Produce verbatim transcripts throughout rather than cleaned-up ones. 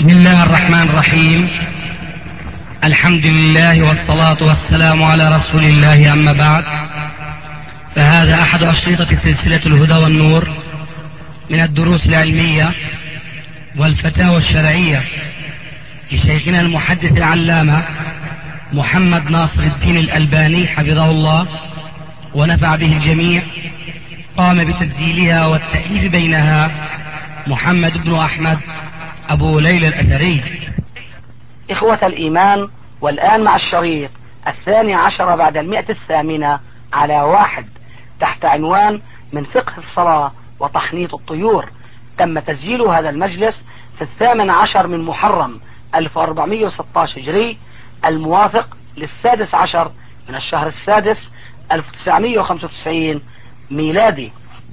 بسم الله الرحمن الرحيم. الحمد لله والصلاة والسلام على رسول الله، أما بعد، فهذا أحد أشرطة سلسلة الهدى والنور من الدروس العلمية والفتاوى الشرعية لشيخنا المحدث العلامة محمد ناصر الدين الألباني حفظه الله ونفع به الجميع. قام بتسجيلها والتأليف بينها محمد بن أحمد أبو ليلى الأثري. إخوة الإيمان، والآن مع الشريط الثاني عشر بعد المئة الثامنة على واحد تحت عنوان من فقه الصلاة وتحنيط الطيور. تم تسجيل هذا المجلس في الثامن عشر من محرم ألف وأربعمائة وستة عشر هجري، الموافق للسادس عشر من الشهر السادس ألف وتسعمائة وخمسة وتسعين ميلادي.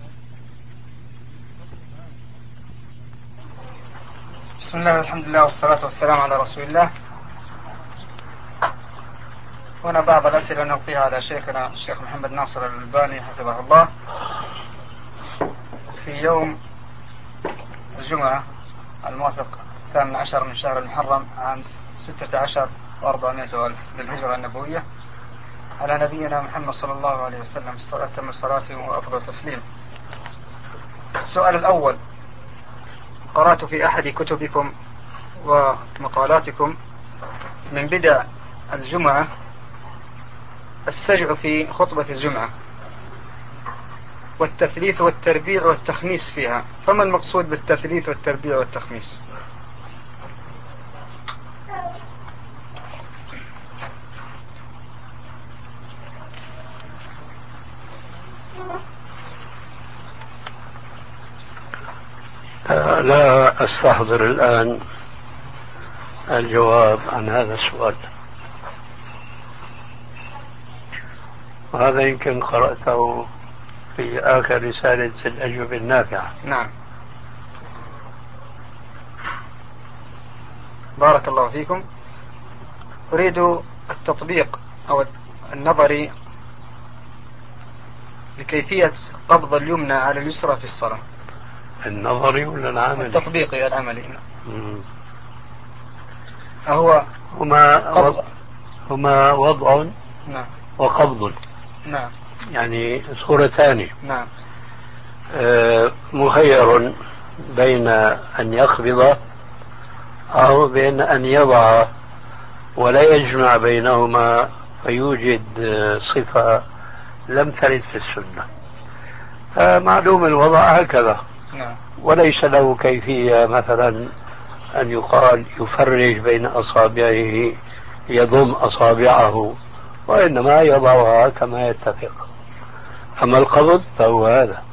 بسم الله والحمد لله والصلاة والسلام على رسول الله. هنا بعض الأسئلة نلقيها على شيخنا الشيخ محمد ناصر الألباني حفظه الله. في يوم الجمعة الموافق الثامن عشر من شهر المحرم عام ستة عشر وأربعمائة ألف للهجرة النبوية، على نبينا محمد صلى الله عليه وسلم تم الصلاة وأفضل تسليم. السؤال الأول: قرأت في أحد كتبكم ومقالاتكم من بدع الجمعة السجع في خطبة الجمعة والتثليث والتربيع والتخميس فيها، فما المقصود بالتثليث والتربيع والتخميس؟ لا أستحضر الآن الجواب عن هذا السؤال، وهذا يمكن قرأته في آخر رسالة الأجوبة النافعة. نعم، بارك الله فيكم. أريد التطبيق أو النظري لكيفية قبض اليمنى على اليسرى في الصلاة. النظري ولا العملي؟ التطبيقي العملي. مم. أهو هما وضع هما وضع نعم وقبض. نعم، يعني صورتان. نعم. آه مخير بين أن يقبض أو بين أن يضع، ولا يجمع بينهما فيوجد صفة لم ترد في السنة. فمعلوم الوضع هكذا، نعم. وليس له كيفية مثلا أن يقال يفرج بين أصابعه، يضم أصابعه، وإنما يضعها كما يتفق. أما القبض فهو هذا.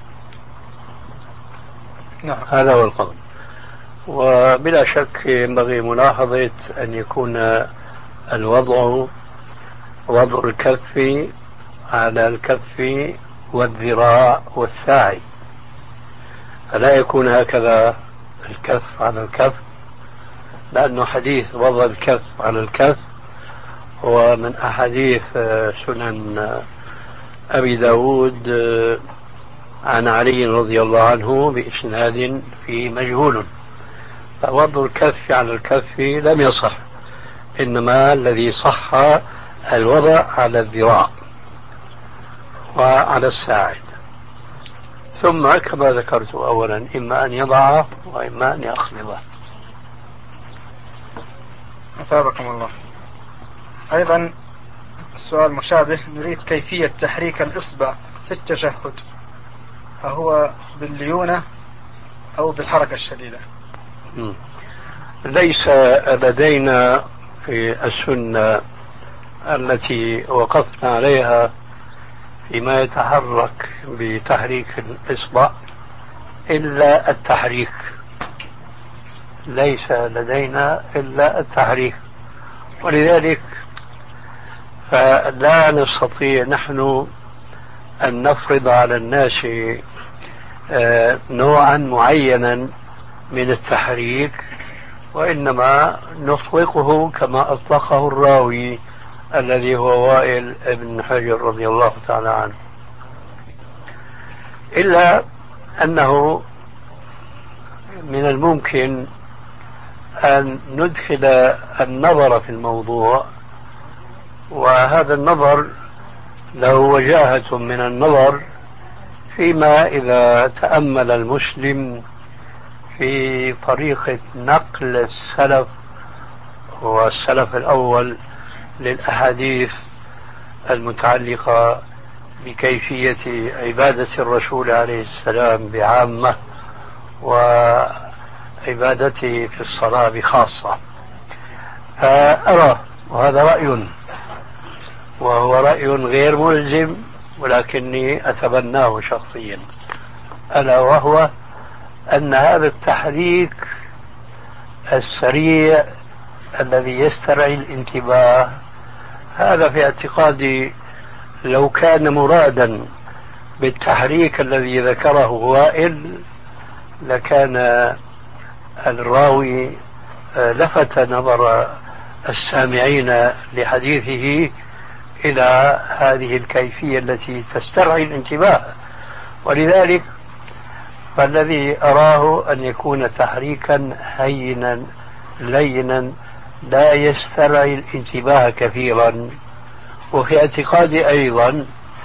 نعم. هذا هو القبض. وبلا شك ينبغي ملاحظة أن يكون الوضع وضع الكف على الكف والذراع والساعد، فلا يكون هكذا الكف على الكف، لأنه حديث وضع الكف على الكف هو من أحاديث سنن أبي داود عن علي رضي الله عنه بإسناد في مجهول، فوضع الكف على الكف لم يصح، إنما الذي صح الوضع على الذراع وعلى الساعد، ثم كما ذكرت أولا إما أن يضعه وإما أن يقبضه. أثابكم الله. أيضا السؤال مشابه، نريد كيفية تحريك الإصبع في التشهد، فهو بالليونة أو بالحركة الشديدة؟ م. ليس لدينا في السنة التي وقفنا عليها فيما يتحرك بتحريك الإصبع إلا التحريك، ليس لدينا إلا التحريك، ولذلك فلا نستطيع نحن أن نفرض على الناس نوعا معينا من التحريك، وإنما نطلقه كما أطلقه الراوي الذي هو وائل بن حجر رضي الله تعالى عنه، إلا أنه من الممكن أن ندخل النظر في الموضوع، وهذا النظر له وجاهة من النظر فيما إذا تأمل المسلم في طريقة نقل السلف والسلف الأول للأحاديث المتعلقة بكيفية عبادة الرسول عليه السلام بعامة وعبادته في الصلاة بخاصة. فأرى، وهذا رأي وهو رأي غير ملزم ولكني أتبناه شخصيا، ألا وهو أن هذا التحريك السريع الذي يسترعي الانتباه، هذا في اعتقادي لو كان مرادا بالتحريك الذي ذكره وائل لكان الراوي لفت نظر السامعين لحديثه إلى هذه الكيفية التي تسترعي الانتباه. ولذلك فالذي أراه أن يكون تحريكا هينا لينا لا يسترعي الانتباه كثيرا. وفي اعتقادي أيضا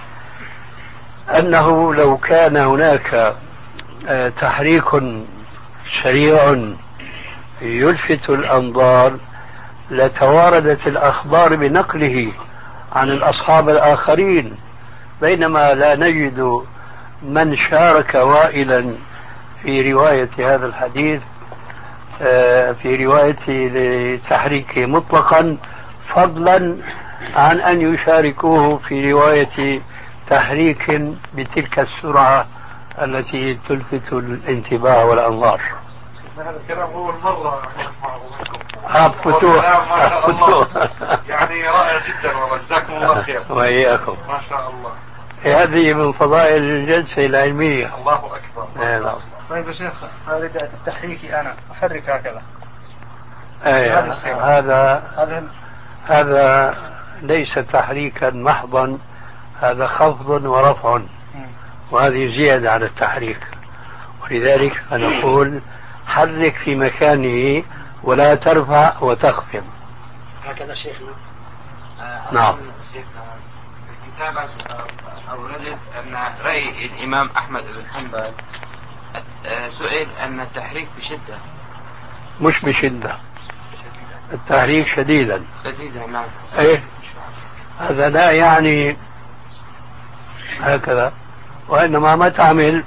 أنه لو كان هناك تحريك سريع يلفت الأنظار لتواردت الأخبار بنقله عن الأصحاب الآخرين، بينما لا نجد من شارك وائلا في رواية هذا الحديث في روايته لتحريكه مطلقا، فضلا عن أن يشاركوه في رواية تحريك بتلك السرعة التي تلفت الانتباه والأنظار. هذا الكلام أول مرة نسمعه منكم. فتوح فتوح يعني رائع جدا والله، جزاكم الله خير. وإياكم. ما شاء الله. هذه من فضائل الجلسة العلمية. الله أكبر. نعم. طيب يا شيخ، هذا تحريكي أنا أحرك هكذا. أيه. هذا هذا هذا ليس تحريكا محضا، هذا خفض ورفع، وهذه زيادة على التحريك. ولذلك نقول حرك في مكانه ولا ترفع وتخفض. هكذا شيخنا. نعم. الكتابة أوردت أن رأي الإمام أحمد بن حنبل سئل أن التحريك بشدة. مش بشدة، التحريك شديدا. شديدا نعم. ايه، هذا لا يعني هكذا، وإنما ما تعمل،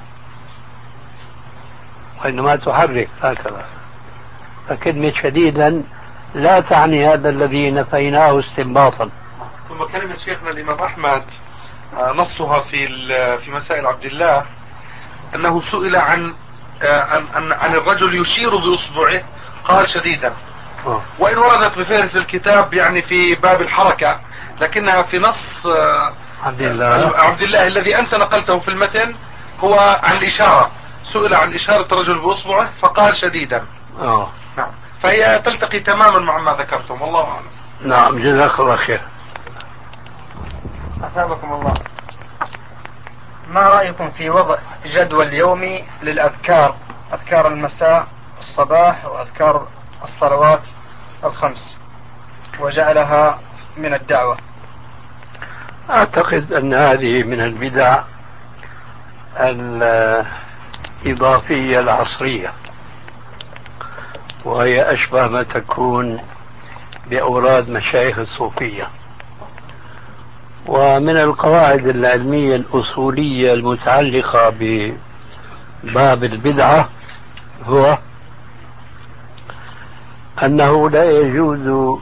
وإنما تحرك هكذا. فكلمة شديدا لا تعني هذا الذي نفيناه استنباطا. ثم كلمة شيخنا الإمام أحمد نصها في في مسائل عبد الله أنه سئل عن عن عن الرجل يشير بإصبعه قال شديدا، وإن وردت بفهرس الكتاب يعني في باب الحركة، لكنها في نص عبد الله عبد الله الذي أنت نقلته في المتن هو عن الإشارة، سئل عن إشارة الرجل بإصبعه فقال شديدا. اه نعم، فهي تلتقي تماما مع ما ذكرتم، والله أعلم. نعم، جزاك الله خير. أثابكم الله. ما رأيكم في وضع جدول يومي للأذكار، أذكار المساء الصباح وأذكار الصلوات الخمس، وجعلها من الدعوة؟ أعتقد أن هذه من البدع الإضافية العصرية، وهي أشبه ما تكون بأوراد مشايخ الصوفية. ومن القواعد العلمية الأصولية المتعلقة بباب البدعة هو أنه لا يجوز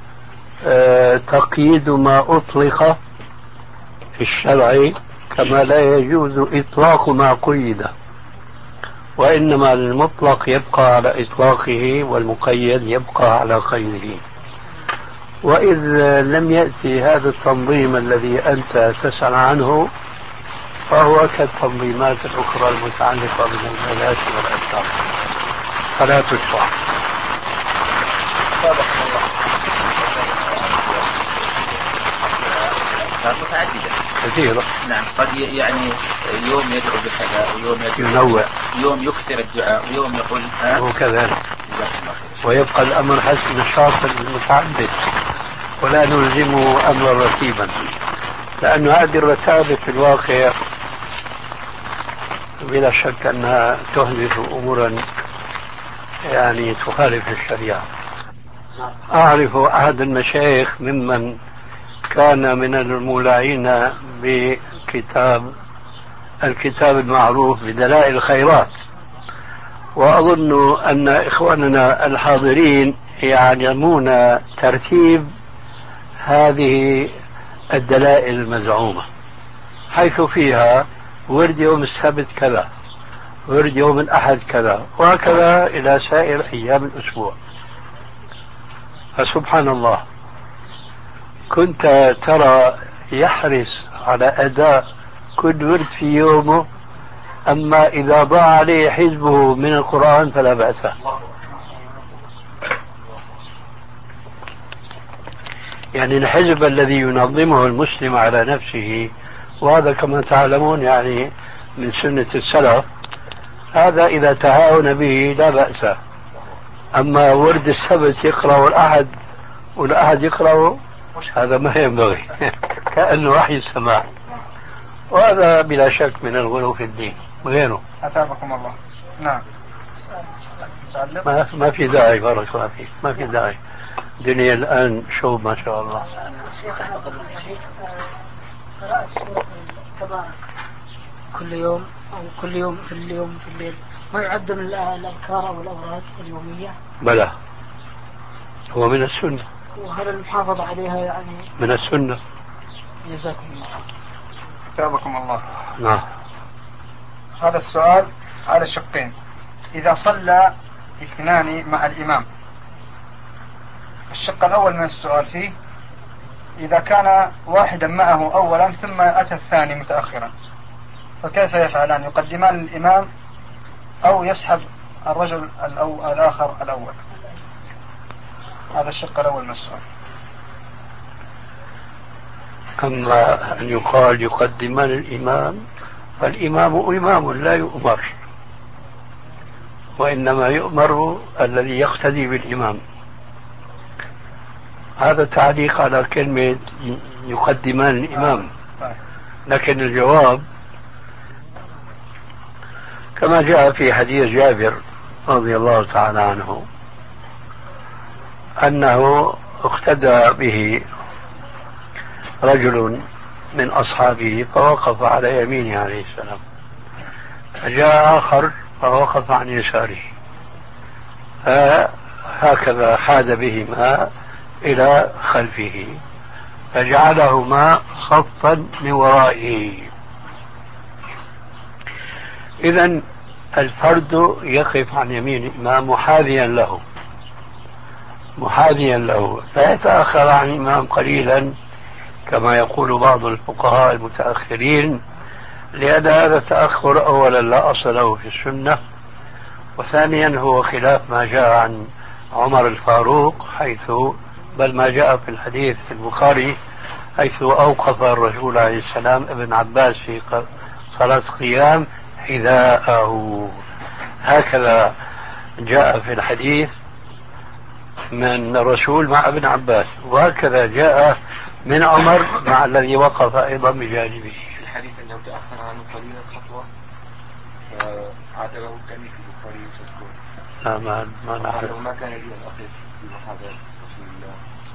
تقييد ما أطلق في الشرع كما لا يجوز إطلاق ما قيد، وإنما المطلق يبقى على إطلاقه والمقيد يبقى على قيده. وإذ لم يأتي هذا التنظيم الذي أنت تسأل عنه فهو كالتنظيمات الأخرى المتعلقة بالعبادات والأذكار فلا تشرع. متعددة كثيرة. نعم، قد يعني يوم يدعو بكذا ويوم يدعو ينوع، يوم يكثر الدعاء ويوم يقول ها وكذلك. جزاك الله خير. ويبقى الأمر حسب نشاط المتعدد ولا نلزمه أمرا رتيبا، لأن هذه الرتابة في الواقع بلا شك أنها تحدث أمورا يعني تخالف الشريعة. أعرف أحد المشايخ ممن كان من المولعين بكتاب الكتاب المعروف بدلائل الخيرات، وأظن أن إخواننا الحاضرين يعلمون ترتيب هذه الدلائل المزعومة، حيث فيها ورد يوم السبت كذا، ورد يوم الأحد كذا، وهكذا إلى سائر أيام الأسبوع. فسبحان الله، كنت ترى يحرص على أداء كل ورد في يومه، أما إذا ضاع عليه حزبه من القرآن فلا بأس. يعني الحزب الذي ينظمه المسلم على نفسه، وهذا كما تعلمون يعني من سنة السلف، هذا إذا تهاون به لا بأس. أما ورد السبت يقرأ الأحد والأحد يقرأ، هذا ما ينبغي كأنه وحي السماء، وهذا بلا شك من الغلو في الدين غيره. أتابكم الله. نعم. ما, ما في داعي، بارك الله فيك، ما في داعي. الدنيا الآن شو ما شاء الله. قراءة سورة تبارك كل يوم أو كل يوم في اليوم في الليل ما يعد من الأذكار أو الأوراد اليومية؟ بلى، هو من السنة. وهل المحافظة عليها يعني من السنة؟ جزاكم الله. أتابكم الله. نعم. هذا السؤال على شقين. إذا صلى اثنان مع الإمام، الشق الأول من السؤال فيه إذا كان واحدا معه أولا ثم أتى الثاني متأخرا، فكيف يفعلان؟ يقدمان الإمام أو يسحب الرجل الأو... الآخر الأول؟ هذا الشق الأول من السؤال. أما أن يقال يقدمان الإمام، فالإمام إمام لا يؤمر، وإنما يؤمر الذي يقتدي بالإمام. هذا تعليق على كلمة يقدمان الإمام. لكن الجواب كما جاء في حديث جابر رضي الله تعالى عنه أنه اقتدى به رجل من أصحابه فوقف على يمينه عليه السلام، فجاء آخر فوقف عن يساره، هكذا حاد بهما إلى خلفه فجعلهما صفا من ورائه. إذن الفرد يقف عن يمين الإمام محاذيا له محاذيا له لا يتأخر عن الإمام قليلا كما يقول بعض الفقهاء المتأخرين، لأن هذا التأخر أولا لا أصل له في السنة، وثانيا هو خلاف ما جاء عن عمر الفاروق، حيث بل ما جاء في الحديث في البخاري حيث أوقف الرسول عليه السلام ابن عباس في صلاة قيام حذاءه. هكذا جاء في الحديث من الرسول مع ابن عباس، وهكذا جاء من عمر مع الذي وقف أيضا بجانبه. الحديث أنه تأخر عنه قليلا خطوة فعاتبه كان في البخاري وتذكر. لا ما ما نعرف. ما كان لي أن أقف في محاذاة رسول الله.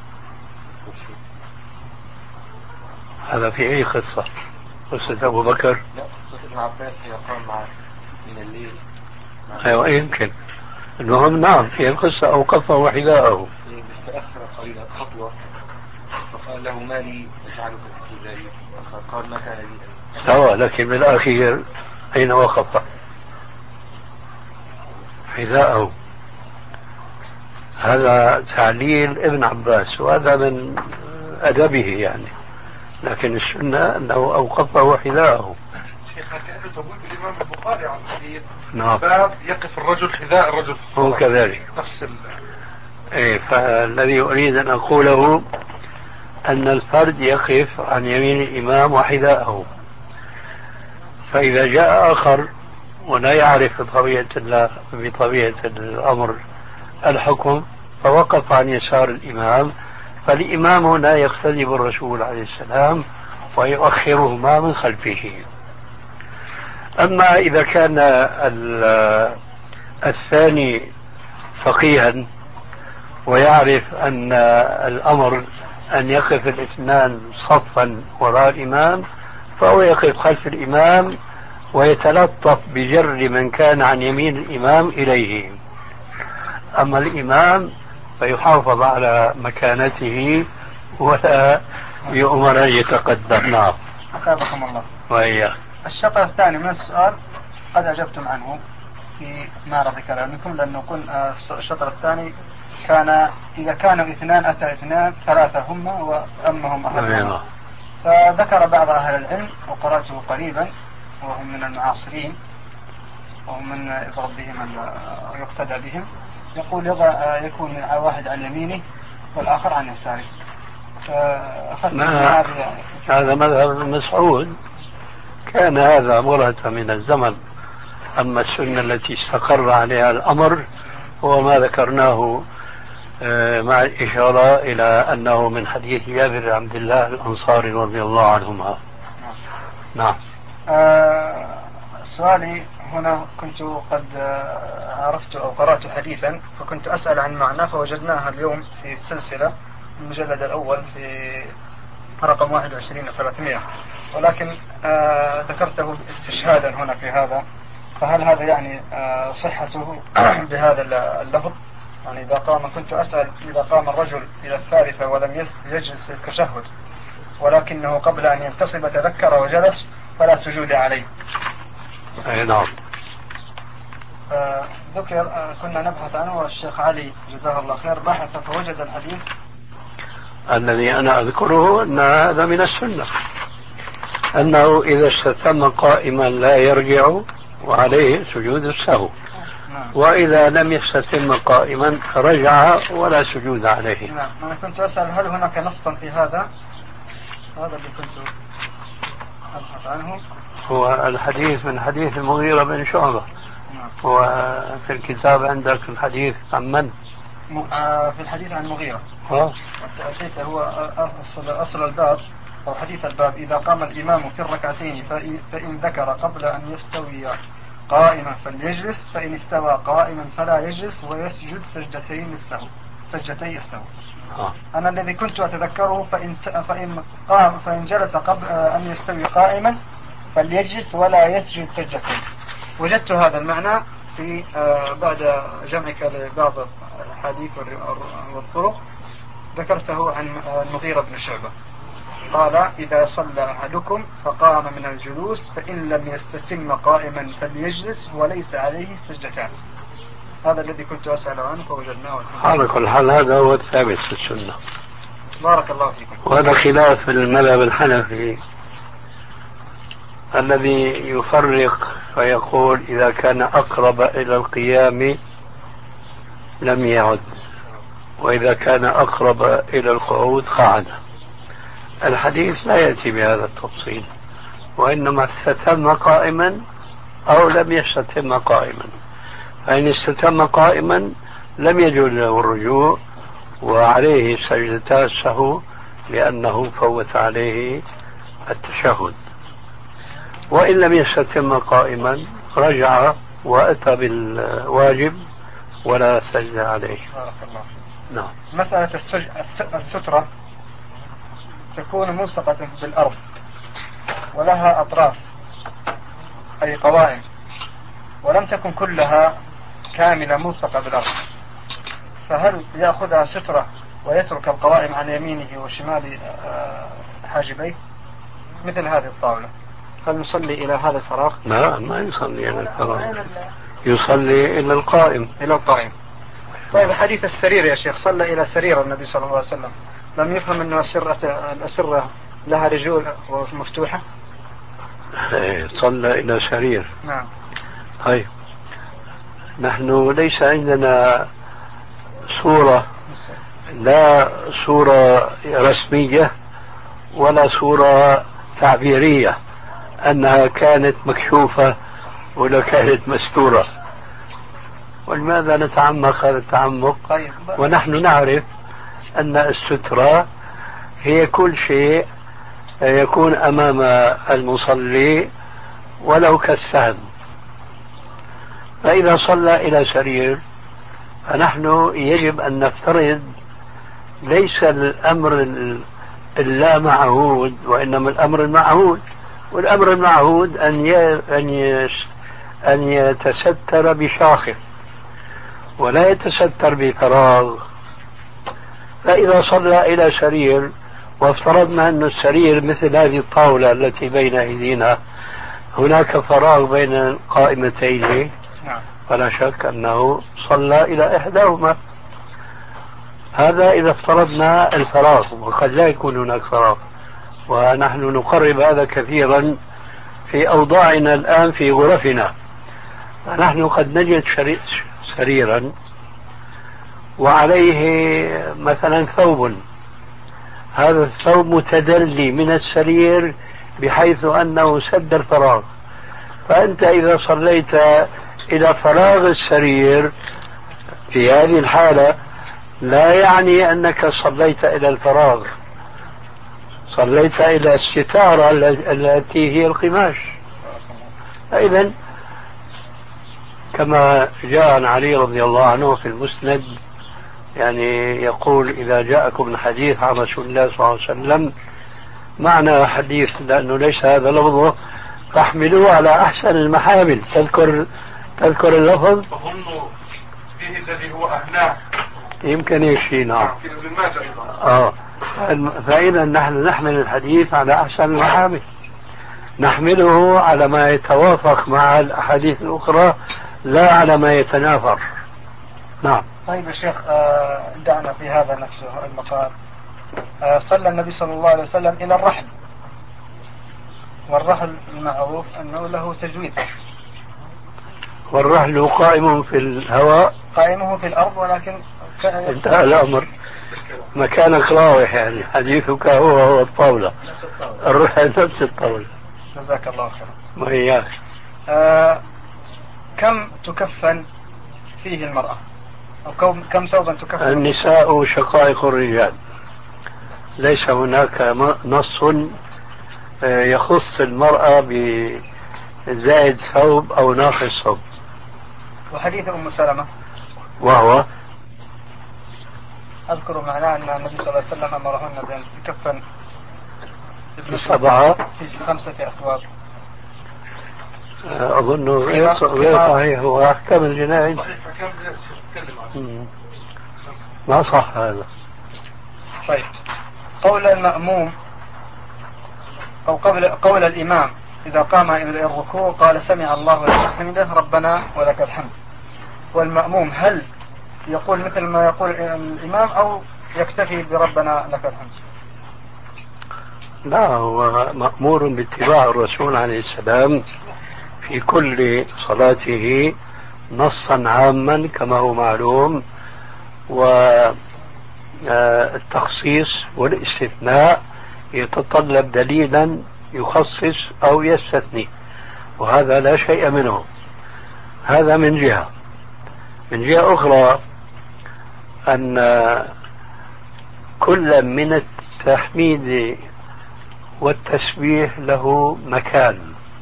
هذا في أي قصة؟ قصة أبو بكر؟ لا، قصة ابن عباس حين قام مع من الليل. أيوة يمكن. المهم نعم في القصة أوقفه وحذاءه. بس تأخر قليلا خطوة فقال له ما لي أجعلك في ذلك؟ قال ما كان لي. سواء، لكن بالأخير أين وقف؟ حذاءه. هذا تعليل ابن عباس وهذا من أدبه يعني، لكن السنة أنه أوقفه حذاءه. شيخنا كأنه تقول بالإمام البخاري عن الحديث نعم. باب يقف الرجل حذاء الرجل في الصلاة. هو كذلك. نفس ال... إيه، فالذي أريد أن أقوله أن الفرد يقف عن يمين الإمام وحذاءه، فإذا جاء آخر ولا يعرف بطبيعة الله بطبيعة الأمر الحكم فوقف عن يسار الإمام، فالإمام هنا يقتدي بالرسول عليه السلام ويؤخرهما من خلفه. أما إذا كان الثاني فقيها ويعرف أن الأمر أن يقف الاثنان صفا وراء الإمام، فهو يقف خلف الإمام ويتلطف بجر من كان عن يمين الإمام إليه. أما الإمام فيحافظ على مكانته ولا يؤمر أن يتقدم. نعم. أثابكم الله. وإياك. الشطر الثاني من السؤال قد أجبتم عنه في معرض كلامكم، لأنه قلنا الشطر الثاني كان إذا كانوا اثنان أتى اثنان ثلاثة هم وأمهم أحدهما. فذكر بعض أهل العلم وقرأته قريبا وهم من المعاصرين وهم من يضرب بهم يقتدى بهم، يقول يكون واحد عن يمينه والآخر عن يساره. هذا مذهب ابن مسعود، كان هذا مرهة من الزمن. أما السنة التي استقر عليها الأمر هو ما ذكرناه مع الإشارة إلى أنه من حديث جابر بن عبد الله الأنصاري رضي الله عنهما. نعم. آه سؤالي هنا، كنت قد عرفت أو قرأت حديثا فكنت أسأل عن معناه، فوجدناها اليوم في السلسلة المجلد الأول في رقم واحد وعشرين وثلاثمائة، ولكن آه ذكرته استشهادا هنا في هذا، فهل هذا يعني آه صحته بهذا اللفظ؟ يعني إذا قام، كنت أسأل إذا قام الرجل إلى الثالثة ولم يجلس التشهد ولكنه قبل أن ينتصب تذكر وجلس فلا سجود عليه. أي نعم. آه ذكر آه كنا نبحث عنه والشيخ علي جزاه الله خير بحث فوجد الحديث الذي أنا أذكره أن هذا من السنة، أنه إذا استتم قائما لا يرجع وعليه سجود السهو، وإذا لم يستتم قائما رجع ولا سجود عليه. نعم. أنا كنت أسأل هل هناك نصا في هذا؟ هذا اللي كنت أبحث عنه. هو الحديث من حديث المغيرة بن شعبة. نعم. وفي الكتاب عندك الحديث عن من؟ آه في الحديث عن المغيرة. ها؟ والتأكيد هو أصل, أصل الباب أو حديث الباب: إذا قام الإمام في الركعتين فإن ذكر قبل أن يستوي قائما فليجلس، فإن استوى قائما فلا يجلس ويسجد سجدتين السهو سجدتي السهو. آه. أنا الذي كنت أتذكره فإن فإن قام فإن جلس قبل أن يستوي قائما فليجلس ولا يسجد سجدتين. وجدت هذا المعنى في بعد جمعك لبعض الحديث والطرق، ذكرته عن المغيرة بن شعبة قال: إذا صلى أحدكم فقام من الجلوس فإن لم يستتم قائما فليجلس وليس عليه السجدتان. هذا الذي كنت أسأل عنه فوجدناه. على كل حال هذا هو الثابت في السنة. بارك الله فيكم. وهذا خلاف المذهب الحنفي الذي يفرق فيقول إذا كان أقرب إلى القيام لم يعد، وإذا كان أقرب إلى القعود قعد. الحديث لا يأتي بهذا التفصيل، وإنما استتم قائما أو لم يستتم قائما، فإن استتم قائما لم يجوز له الرجوع وعليه سجدتا السهو لأنه فوت عليه التشهد، وإن لم يستتم قائما رجع وأتى بالواجب ولا سجد عليه. نعم. مسألة السترة تكون ملصقة بالأرض ولها أطراف أي قوائم، ولم تكن كلها كاملة ملصقة بالأرض، فهل يأخذها سترة ويترك القوائم عن يمينه وشمال حاجبيه مثل هذه الطاولة؟ هل نصلي إلى هذا الفراغ؟ لا، ما يصلي إلى الفراغ، يصلي إلى القائم. إلى القائم. طيب حديث السرير يا شيخ، صلى إلى سرير النبي صلى الله عليه وسلم، لم يفهم أن الأسرة لها رجول مفتوحة؟ صلى إلى سرير. نعم. طيب نحن ليس عندنا صورة، لا صورة رسمية ولا صورة تعبيرية أنها كانت مكشوفة ولا كانت مستورة. ولماذا نتعمق هذا التعمق؟ طيب. ونحن نعرف أن السترة هي كل شيء يكون أمام المصلي ولو كالسهم. فإذا صلى إلى سرير فنحن يجب أن نفترض ليس الأمر اللا معهود وإنما الأمر المعهود، والأمر المعهود أن أن أن يتستر بشاخص ولا يتستر بفراغ. فإذا صلى إلى سرير وافترضنا أن السرير مثل هذه الطاولة التي بين أيدينا هناك فراغ بين القائمتين، فلا شك أنه صلى إلى إحداهما. هذا إذا افترضنا الفراغ، وقد لا يكون هناك فراغ، ونحن نقرب هذا كثيرا في أوضاعنا الآن في غرفنا. فنحن قد نجد سريرا وعليه مثلا ثوب، هذا الثوب متدلي من السرير بحيث أنه سد الفراغ. فأنت إذا صليت إلى فراغ السرير في هذه الحالة لا يعني أنك صليت إلى الفراغ، صليت إلى الستارة التي هي القماش. فإذا كما جاء عن علي رضي الله عنه في المسند، يعني يقول إذا جاءكم الحديث عن رسول الله صلى الله عليه وسلم، معنى حديث لأنه ليس هذا لفظه، فاحملوه على أحسن المحامل. تذكر تذكر اللفظ؟ أظن فيه الذي هو أهناه، يمكن يشي. نعم. في ابن ماجه أيضا. آه. فإذا نحن نحمل الحديث على أحسن المحامل، نحمله على ما يتوافق مع الأحاديث الأخرى لا على ما يتنافر. نعم. طيب يا شيخ، آه دعنا في هذا نفسه المقال. آه صلى النبي صلى الله عليه وسلم إلى الرحل، والرحل المعروف أنه له تجويد، والرحل قائم في الهواء، قائمه في الأرض، ولكن انتهى الأمر. مكانك راوح، يعني حديثك هو هو الطاولة، الرحل نفس الطاولة. جزاك الله خير. وإياك. آه كم تكفن فيه المرأة، أو كم ثوبا تكفن؟ النساء شقائق الرجال، ليس هناك نص يخص المرأة بزائد ثوب أو ناقص ثوب. وحديث أم سلمة وهو أذكر معناه أن النبي صلى الله عليه وسلم أمرهن بأن يكفن في سبعة في خمسة أثواب. أظنه غير صحيح، هو أحكام الجنائز ما صح هذا. طيب، قول المأموم أو قول, قول الإمام إذا قام إلى الركوع قال سمع الله لمن حمده ربنا ولك الحمد، والمأموم هل يقول مثل ما يقول الإمام أو يكتفي بربنا لك الحمد؟ لا، هو مأمور باتباع الرسول عليه السلام في كل صلاته نصا عاما كما هو معلوم، والتخصيص والاستثناء يتطلب دليلا يخصص أو يستثني، وهذا لا شيء منه. هذا من جهة. من جهة أخرى أن كل من التحميد والتسبيح له مكان.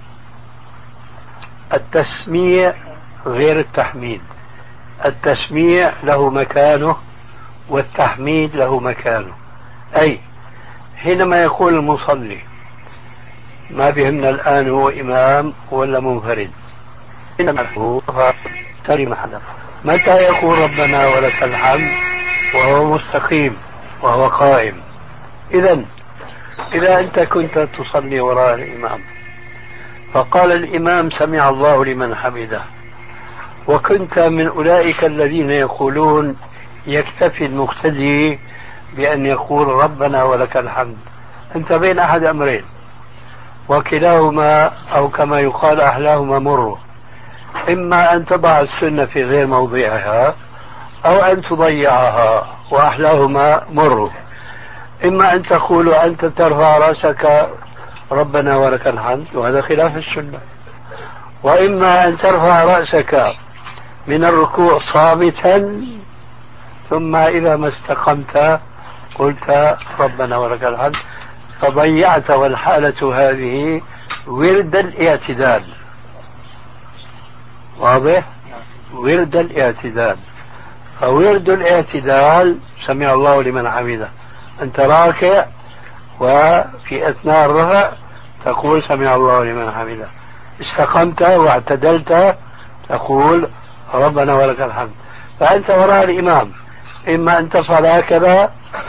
التسميع غير التحميد، التسميع له مكانه والتحميد له مكانه. أي حينما يقول المصلي ما بهمنا الآن هو إمام ولا منفرد، إنما هو تري حدا، متى يقول ربنا ولك الحمد وهو مستقيم وهو قائم. إذن إذا أنت كنت تصلي وراء الإمام فقال الإمام سمع الله لمن حمده، وكنت من أولئك الذين يقولون يكتفي المقتدي بأن يقول ربنا ولك الحمد، أنت بين أحد أمرين، وكلاهما أو كما يقال أحلاهما مر، إما أن تضع السنة في غير موضعها أو أن تضيعها، وأحلاهما مر. إما أن تقول أنت ترفع رأسك ربنا ولك الحمد، وهذا خلاف السنة، وإما أن ترفع رأسك من الركوع صامتا، ثم إذا ما استقمت قلت ربنا ولك الحمد، فضيعت والحالة هذه ورد الاعتدال. واضح؟ ورد الاعتدال. فورد الاعتدال سمع الله لمن حمده، أنت راكع وفي أثناء الرفع تقول سمع الله لمن حمده، استقمت واعتدلت تقول ربنا ولك الحمد. فأنت وراء الإمام، إما أن تفعل هكذا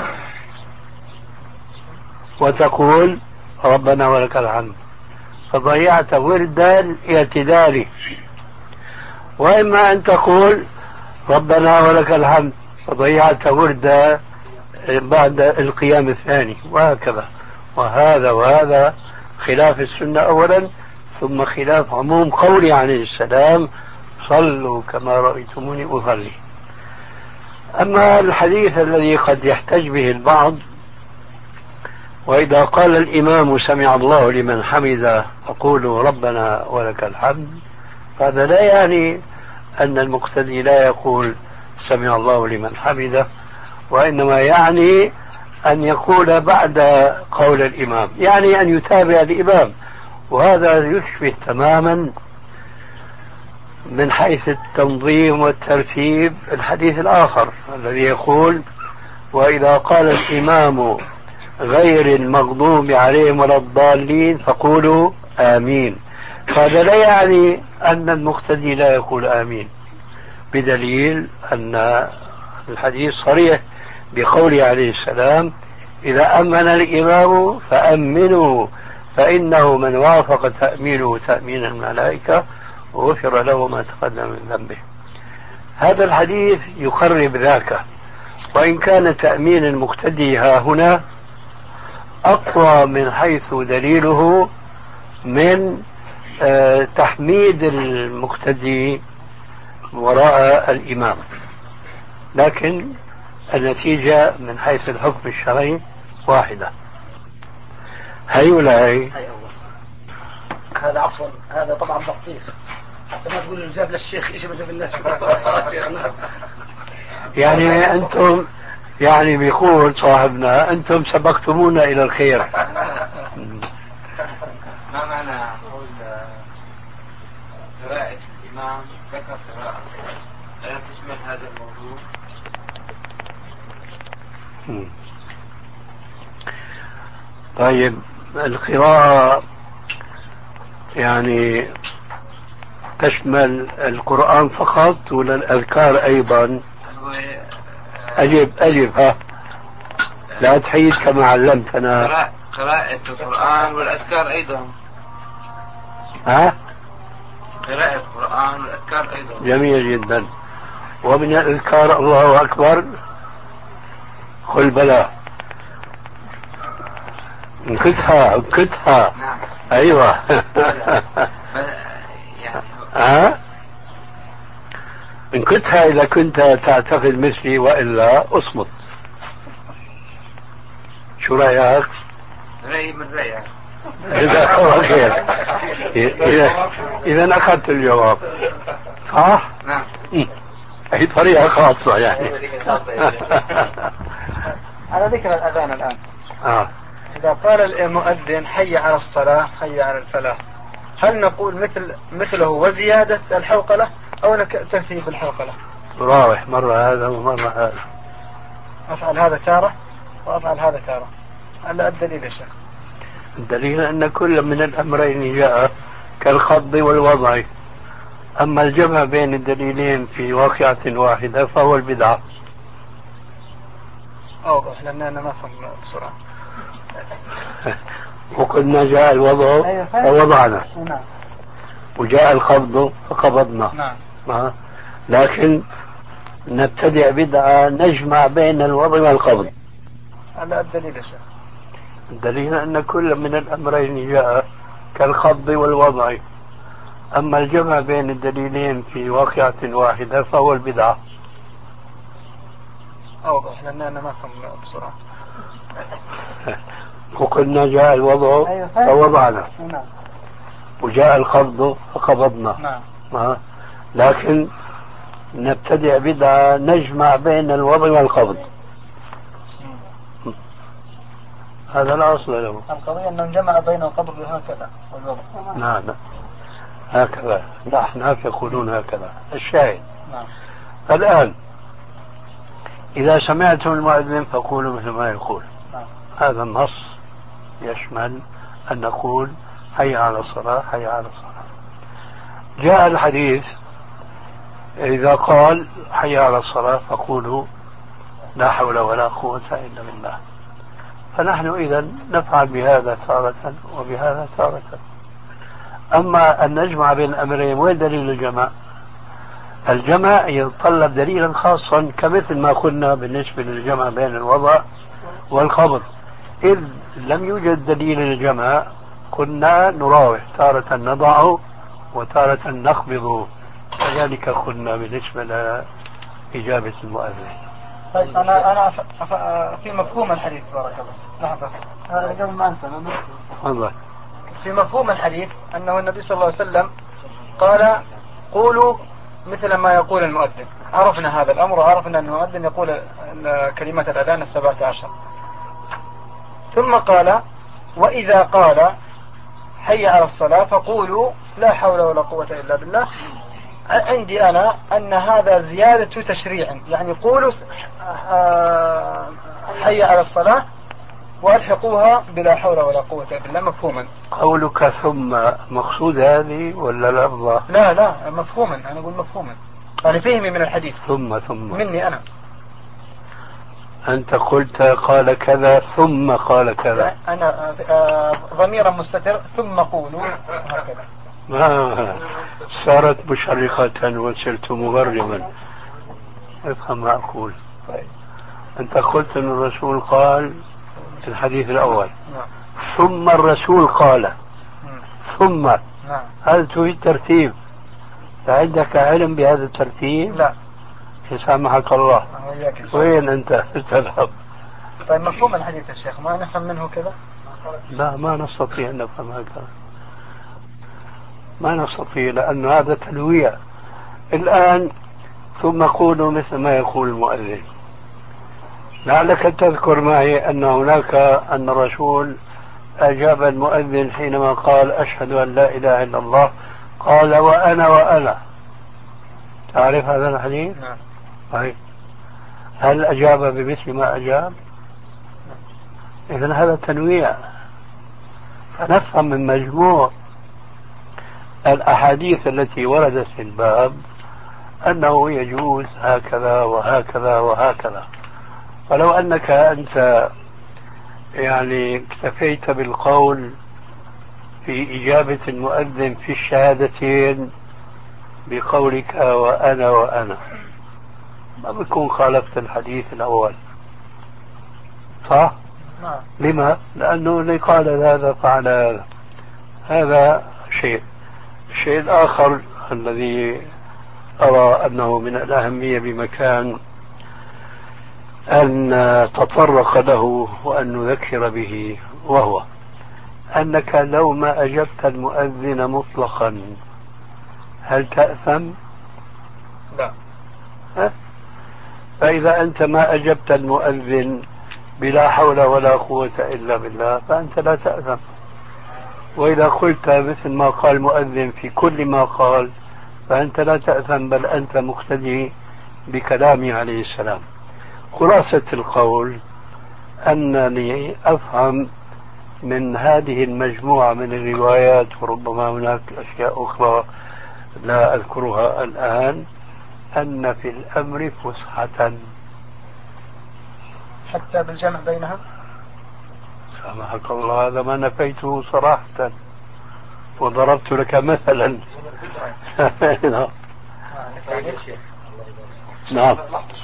وتقول ربنا ولك الحمد فضيعت ورد الاعتدال، وإما أن تقول ربنا ولك الحمد فضيعت ورد بعد القيام الثاني، وهكذا. وهذا وهذا خلاف السنة أولا، ثم خلاف عموم قولي عليه السلام صلوا كما رأيتموني أصلي. أما الحديث الذي قد يحتج به البعض، وإذا قال الإمام سمع الله لمن حمده فقولوا ربنا ولك الحمد، هذا لا يعني أن المقتدي لا يقول سمع الله لمن حمده، وإنما يعني أن يقول بعد قول الإمام، يعني أن يتابع الإمام. وهذا يشبه تماما من حيث التنظيم والترتيب الحديث الآخر الذي يقول وإذا قال الإمام غير المغضوب عليهم ولا الضالين فقولوا آمين. هذا لا يعني أن المقتدي لا يقول آمين، بدليل أن الحديث صريح بقوله عليه السلام إذا أمن الإمام فأمنوا فإنه من وافق تأمينه تأمين الملائكة وغفر له ما تقدم من ذنبه. هذا الحديث يقرب ذاك، وإن كان تأمين المقتدي ها هنا أقوى من حيث دليله من آه تحميد المقتدي وراء الإمام، لكن النتيجة من حيث الحكم الشرعي واحدة. هي ولا هي؟ هذا عفوا، هذا طبعا بطيخ، حتى ما تقول جاب للشيخ ايش ما جاب لنا. يعني أنتم، يعني بيقول صاحبنا أنتم سبقتمونا إلى الخير. ما معنى قول قراءة الإمام ذكر قراءة لا تشمل هذا الموضوع؟ طيب القراءة يعني تشمل القرآن فقط ولا الأذكار أيضا؟ أجب أجب ها، لا تحيد كما علمتنا. قراءة القرآن والأذكار أيضا. ها؟ قراءة القرآن والأذكار أيضا. جميل جدا. ومن الأذكار الله أكبر، قل بلى، انكتها انكتها. نعم. أيوة. ها؟ انكتها إذا كنت تعتقد مثلي، وإلا اصمت. شو رأيك؟ رأيي من رأيك. إذا هو خير، إذا إذا أخذت الجواب صح؟ نعم. هي طريقة خاصة يعني. على ذكر الأذان الآن، آه. إذا قال المؤذن حي على الصلاة حي على الفلاح، هل نقول مثل مثله وزيادة الحوقلة أو نكتفي بالحوقلة؟ راوح مرة هذا ومرة هذا. أفعل هذا تارة وأفعل هذا تارة. هذا الدليل يا شيخ؟ الدليل أن كل من الأمرين جاء كالخض والوضع، أما الجمع بين الدليلين في واقعة واحدة فهو البدعة. أوضح لأننا ما فهم بسرعة. وقلنا جاء الوضع فوضعنا، وجاء الخفض فقبضنا. نعم. آه. لكن نبتدع بدعة نجمع بين الوضع والقبض. هذا الدليل يا شيخ؟ الدليل أن كل من الأمرين جاء كالخفض والوضع، أما الجمع بين الدليلين في واقعة واحدة فهو البدعة. أوضح لأننا ما فهم بسرعة. وقلنا جاء الوضع فوضعنا، وجاء الخفض فقبضنا. نعم. آه. لكن نبتدع بدعة نجمع بين الوضع والقبض. هذا لا أصل له. القضية أنه جمع بين القبض هكذا والوضع. نعم هكذا، الأحناف يقولون هكذا. الشاهد نعم. الآن إذا سمعتم المؤذن فقولوا مثل ما يقول. نعم. هذا النص يشمل أن نقول حي على الصلاة حي على الصلاة. جاء الحديث إذا قال حي على الصلاة فقولوا لا حول ولا قوة إلا بالله. فنحن إذا نفعل بهذا تارة وبهذا تارة. أما أن نجمع بين الأمرين، وين دليل الجمع؟ الجمع يتطلب دليلا خاصا كمثل ما قلنا بالنسبة للجمع بين الوضع والخبر. إذ لم يوجد دليل للجمع كنا نراوح، تارة نضع وتارة نخفض. كذلك قلنا بالنسبة لإجابة المؤذن. طيب أنا أنا أف... أف... في مفهوم الحديث بارك الله. لحظة هذا قبل ما أنسى. الله. في مفهوم الحديث أنه النبي صلى الله عليه وسلم قال قولوا مثل ما يقول المؤذن. عرفنا هذا الأمر وعرفنا أن المؤذن يقول كلمة الأذان السبعة عشر. ثم قال وإذا قال حي على الصلاة فقولوا لا حول ولا قوة إلا بالله. عندي أنا أن هذا زيادة تشريع، يعني قولوا حي على الصلاة والحقوها بلا حول ولا قوة إلا بالله مفهوما. قولك ثم مقصود هذه ولا لفظة؟ لا لا مفهوما، أنا أقول مفهوما، يعني فهمي من الحديث. ثم ثم مني أنا. أنت قلت قال كذا ثم قال كذا. أنا ضميرا مستتر ثم قولوا هكذا. ما صارت مشرقة وصرت مغرما. افهم ما أقول. طيب. أنت قلت أن الرسول قال في الحديث الأول نعم. ثم الرسول قال مم. ثم. نعم. هل تريد ترتيب؟ عندك علم بهذا الترتيب؟ لا. يسامحك الله. وين أنت تذهب؟ طيب مفهوم الحديث يا شيخ ما نفهم منه كذا؟ لا ما نستطيع أن نفهم هكذا، ما نستطيع، لأن هذا تنويع. الآن ثم قولوا مثل ما يقول المؤذن. لعلك تذكر معي أن هناك أن الرسول أجاب المؤذن حينما قال أشهد أن لا إله إلا الله قال وأنا وأنا. تعرف هذا الحديث؟ نعم. طيب هل أجاب بمثل ما أجاب؟ إذن هذا تنويع. فنفهم من مجموع الأحاديث التي وردت في الباب أنه يجوز هكذا وهكذا وهكذا. ولو أنك أنت يعني اكتفيت بالقول في إجابة المؤذن في الشهادتين بقولك وأنا وأنا ما بكون خالفت الحديث الأول، صح؟ نعم. لما؟ لأنه اللي قال هذا فعل هذا. هذا شيء. الشيء الآخر الذي أرى أنه من الأهمية بمكان أن تطرق له وأن نذكر به، وهو أنك لو ما أجبت المؤذن مطلقا هل تأثم؟ لا. أه؟ فإذا أنت ما أجبت المؤذن بلا حول ولا قوة إلا بالله فأنت لا تأثم. وإذا قلت مثل ما قال المؤذن في كل ما قال فأنت لا تأثم، بل أنت مقتدي بكلامه عليه السلام. خلاصة القول أنني أفهم من هذه المجموعة من الروايات، وربما هناك أشياء أخرى لا أذكرها الآن، أن في الأمر فسحة حتى بالجمع بينها. سامحك الله هذا ما نفيته صراحة وضربت لك مثلا. نعم.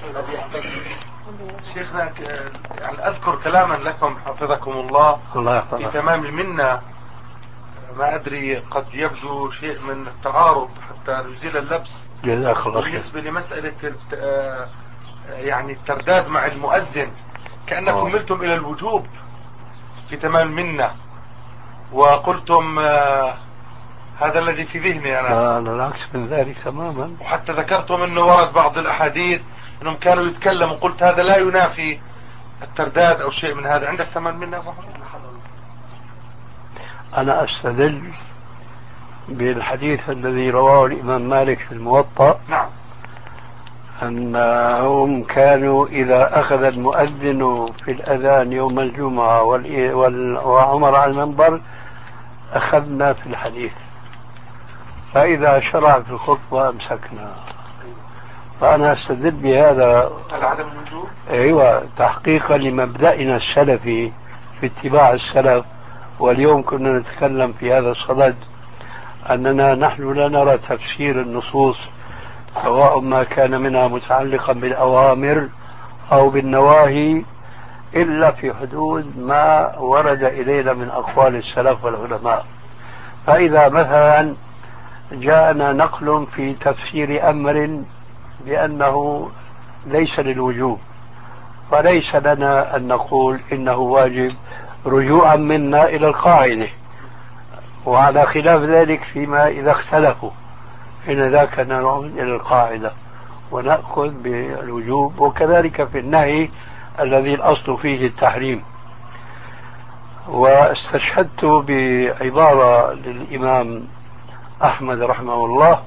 شيخنا يعني أذكر كلاما لكم حفظكم الله الله يحفظك في تمام المنة، ما أدري قد يبدو شيء من التعارض حتى يزيل اللبس. جزاك الله خير. بالنسبة لمسألة يعني الترداد مع المؤذن كأنكم ملتم إلى الوجوب في تمام المنة، وقلتم هذا الذي في ذهني أنا. لا أنا العكس من ذلك تماما. وحتى ذكرتم أنه ورد بعض الأحاديث أنهم كانوا يتكلموا، قلت هذا لا ينافي الترداد أو شيء من هذا. عندك ثمن منه؟ أنا أستدل بالحديث الذي رواه الإمام مالك في الموطأ. نعم. أنهم كانوا إذا أخذ المؤذن في الأذان يوم الجمعة وعمر على المنبر أخذنا في الحديث، فإذا شرع في الخطبة أمسكنا. فأنا أستدل بهذا العدم الوجوب. أيوة، تحقيقا لمبدأنا السلفي في اتباع السلف. واليوم كنا نتكلم في هذا الصدد أننا نحن لا نرى تفسير النصوص سواء ما كان منها متعلقا بالأوامر أو بالنواهي إلا في حدود ما ورد إلينا من أقوال السلف والعلماء. فإذا مثلا جاءنا نقل في تفسير أمر بأنه ليس للوجوب، فليس لنا أن نقول إنه واجب رجوعا منا إلى القاعدة، وعلى خلاف ذلك فيما إذا اختلفوا حين ذاك نعود إلى القاعدة ونأخذ بالوجوب. وكذلك في النهي الذي الأصل فيه التحريم. واستشهدت بعبارة للإمام أحمد رحمه الله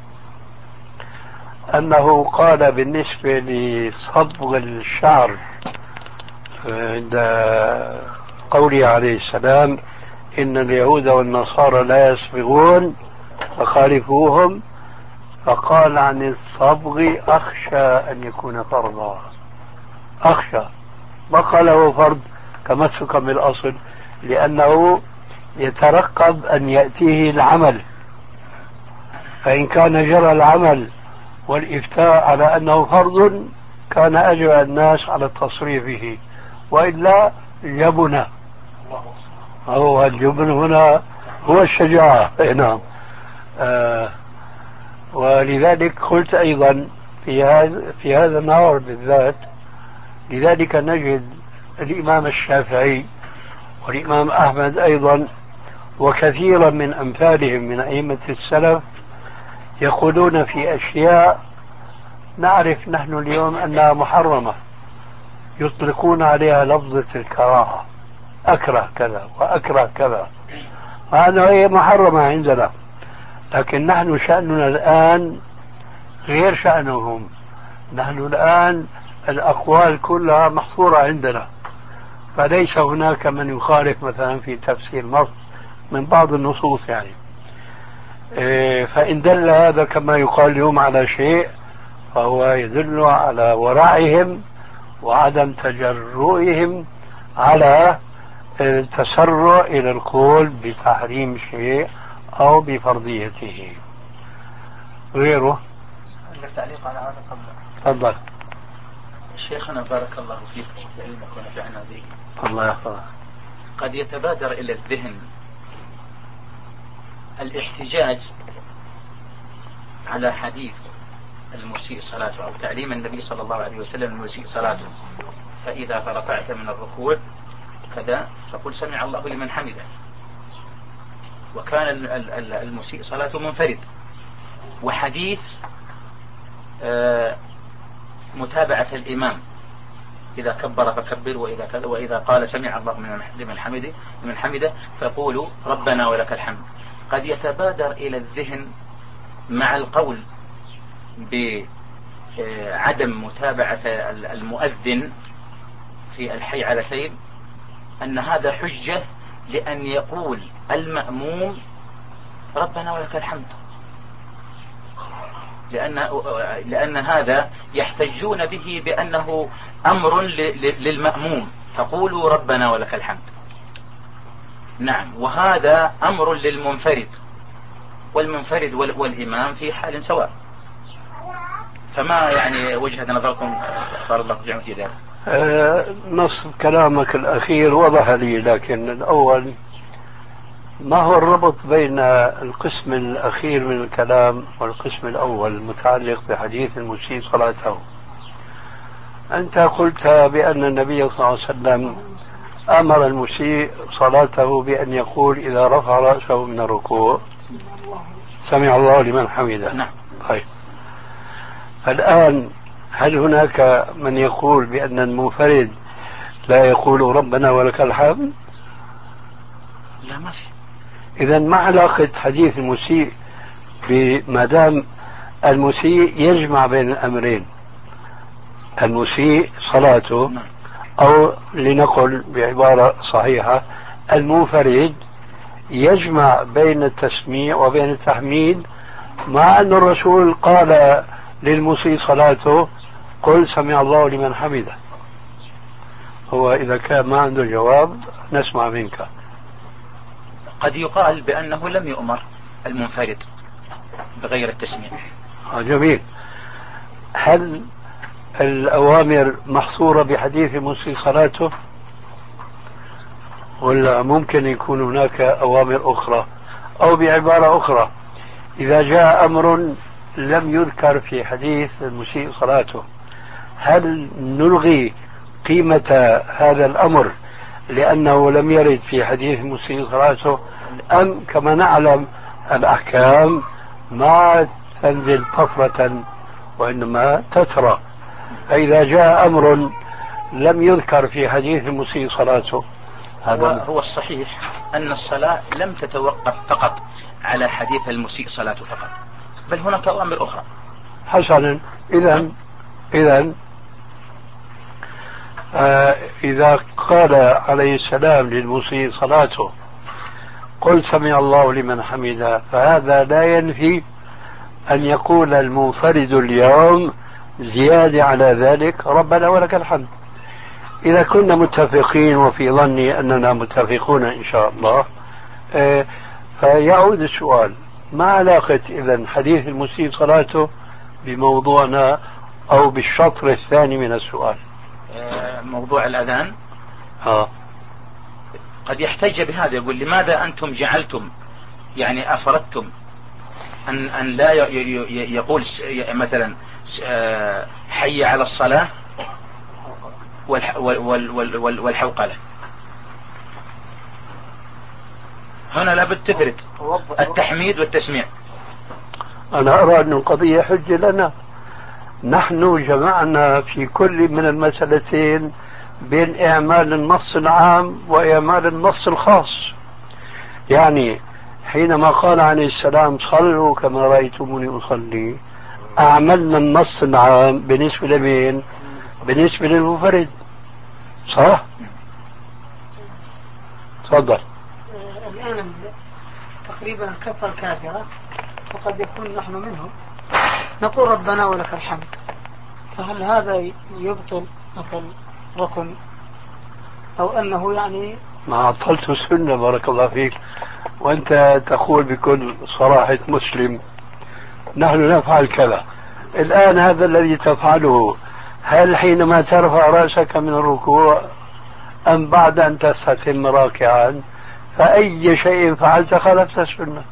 أنه قال بالنسبة لصبغ الشعر عند قوله عليه السلام إن اليهود والنصارى لا يصبغون فخالفوهم، فقال عن الصبغ أخشى أن يكون فرضا. أخشى، ما قاله فرض تمسكا بالأصل، لأنه يترقب أن يأتيه العمل، فإن كان جرى العمل والإفتاء على أنه فرض كان أجرى الناس على التصريح به، وإلا جبن. هو الجبن هنا هو الشجاعة. نعم. آه ولذلك قلت أيضا في هذا في هذا النهار بالذات، لذلك نجد الإمام الشافعي والإمام أحمد أيضا وكثيرا من أمثالهم من أئمة السلف يقولون في أشياء نعرف نحن اليوم أنها محرمة، يطلقون عليها لفظة الكراهة، أكره كذا وأكره كذا، هذا هي محرمة عندنا. لكن نحن شأننا الآن غير شأنهم. نحن الآن الأقوال كلها محصورة عندنا، فليس هناك من يخالف مثلا في تفسير نص من بعض النصوص يعني. إيه، فإن دل هذا كما يقال اليوم على شيء فهو يدل على ورعهم وعدم تجرؤهم على التسرع إلى القول بتحريم شيء أو بفرضيته. غيره عندك تعليق على هذا قبل؟ تفضل. شيخنا بارك الله فيك بعلمك ونفعنا به. الله يحفظك. قد يتبادر إلى الذهن الاحتجاج على حديث المسيء صلاته أو تعليم النبي صلى الله عليه وسلم المسيء صلاته، فإذا رفعت من الركوع كذا فقل سمع الله لمن حمده، وكان المسيء صلاته منفرد. وحديث متابعة الإمام إذا كبر فكبر وإذا كذا وإذا قال سمع الله لمن حمده لمن حمده فقولوا ربنا ولك الحمد. قد يتبادر إلى الذهن مع القول بعدم متابعة المؤذن في الحي على شيء أن هذا حجة لأن يقول المأموم ربنا ولك الحمد، لأن, لأن هذا يحتجون به بأنه أمر للمأموم فقولوا ربنا ولك الحمد. نعم، وهذا أمر للمنفرد، والمنفرد والإمام في حال سواء. فما يعني وجهة نظركم أخبار الله في جمعة ذلك؟ أه نص كلامك الأخير وضح لي، لكن الأول ما هو الربط بين القسم الأخير من الكلام والقسم الأول المتعلق بحديث المسيء صلاته؟ أنت قلت بأن النبي صلى الله عليه وسلم أمر المسيء صلاته بأن يقول إذا رفع رأسه من الركوع سمع الله لمن حمده. نعم. طيب الآن هل هناك من يقول بأن المنفرد لا يقول ربنا ولك الحمد؟ لا ما في. إذا ما علاقة حديث المسيء بما دام المسيء يجمع بين الأمرين، المسيء صلاته أو لنقل بعبارة صحيحة المنفرد يجمع بين التسميع وبين التحميد، مع أن الرسول قال للمسيء صلاته قل سمع الله لمن حمده. هو إذا كان ما عنده جواب نسمع منك. قد يقال بأنه لم يؤمر المنفرد بغير التسميع. آه جميل. هل الأوامر محصورة بحديث المسيء صلاته ولا ممكن يكون هناك أوامر أخرى؟ أو بعبارة أخرى، إذا جاء أمر لم يذكر في حديث المسيء صلاته هل نلغي قيمة هذا الأمر لأنه لم يرد في حديث المسيء صلاته، أم كما نعلم الأحكام ما تنزل طفرة وإنما تترى، فإذا جاء أمر لم يذكر في حديث المسيء صلاته هو, هو الصحيح أن الصلاة لم تتوقف فقط على حديث المسيء صلاته فقط، بل هناك أوامر أخرى. حسنا. إذا إذا آه إذا قال عليه السلام للمسيء صلاته قل سمع الله لمن حمده، فهذا لا ينفي أن يقول المنفرد اليوم زيادة على ذلك ربنا ولك الحمد. إذا كنا متفقين وفي ظني أننا متفقون إن شاء الله، آه فيعود السؤال ما علاقة إذن حديث المسيء صلاته بموضوعنا أو بالشطر الثاني من السؤال؟ آه موضوع الأذان آه. قد يحتج بهذا، يقول لماذا أنتم جعلتم يعني أفردتم أن, أن لا يقول مثلا حي على الصلاة والحوقلة. هنا لابد تفرد التحميد والتسميع. أنا أرى أن القضية حجة لنا، نحن جمعنا في كل من المسألتين بين إعمال النص العام وإعمال النص الخاص. يعني حينما قال عليه السلام صلوا كما رأيتموني أصلي، أعملنا النص العام بالنسبة لمين؟ بالنسبة للمنفرد. صح؟ تفضل. الآن تقريبا الكفة الكافرة وقد يكون نحن منهم نقول ربنا ولك الحمد، فهل هذا يبطل مثل ركن أو أنه يعني ما عطلت السنة بارك الله فيك، وأنت تقول بكل صراحة مسلم نحن نفعل كذا. الآن هذا الذي تفعله هل حينما ترفع رأسك من الركوع أم بعد أن تستتم راكعا؟ فأي شيء فعلت خالفت السنة.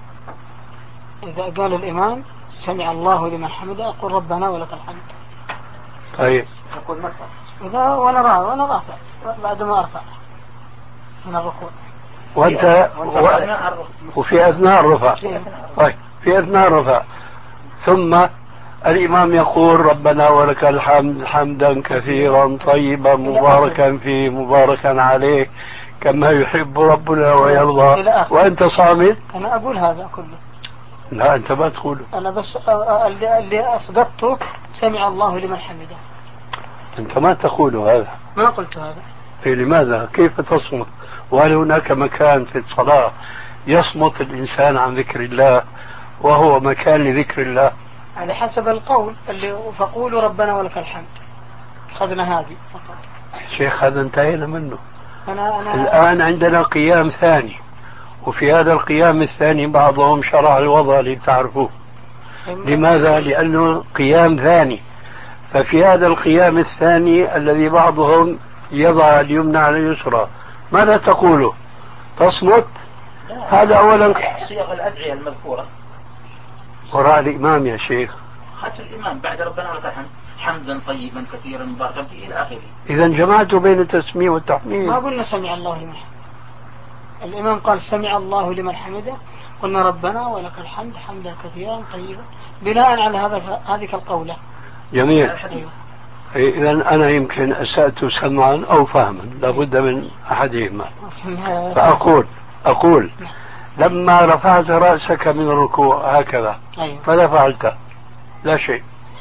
إذا قال الإمام سمع الله لمن حمده أقول ربنا ولك الحمد. طيب أقول مثلا إذا وأنا رافع وأنا رافع بعد ما أرفع من الركوع وأنت و... وفي أثناء الرفع. طيب في أثناء الرفع ثم الإمام يقول ربنا ولك الحمد حمدا كثيرا طيبا مباركا فيه مباركا عليه كما يحب ربنا ويرضى، وأنت صامت. أنا أقول هذا كله. لا أنت ما تقوله. أنا بس اللي أصدقته سمع الله لمن حمده. أنت ما تقوله هذا. ما قلت هذا. إيه لماذا؟ كيف تصمت؟ وهل هناك مكان في الصلاة يصمت الإنسان عن ذكر الله وهو مكان لذكر الله؟ على حسب القول اللي فقولوا ربنا ولك الحمد أخذنا هذه فقط. شيخ هذا انتهينا منه. أنا أنا الآن عندنا قيام ثاني، وفي هذا القيام الثاني بعضهم شرح الوضع لتعرفوه. لماذا؟ لأنه قيام ثاني، ففي هذا القيام الثاني الذي بعضهم يضع اليمنى على اليسرى ماذا تقوله؟ تصمت؟ هذا أولا صيغ الأدعية المذكورة وراء الإمام يا شيخ. خاتم الإمام بعد ربنا ولك الحمد حمدا طيبا كثيرا مباركا فيه إلى آخره. إذا جمعت بين التسمية والتحميد. ما قلنا سمع الله لمن حمده. الإمام قال سمع الله لمن حمده قلنا ربنا ولك الحمد حمدا كثيرا طيبا بناء على هذا هذه القولة. جميل. أيوة. إذا أنا يمكن أسأت سمعا أو فهما لابد من أحدهما. فأقول أقول لما رفعت رأسك من الركوع هكذا أيوة. ماذا فعلت؟ لا شيء.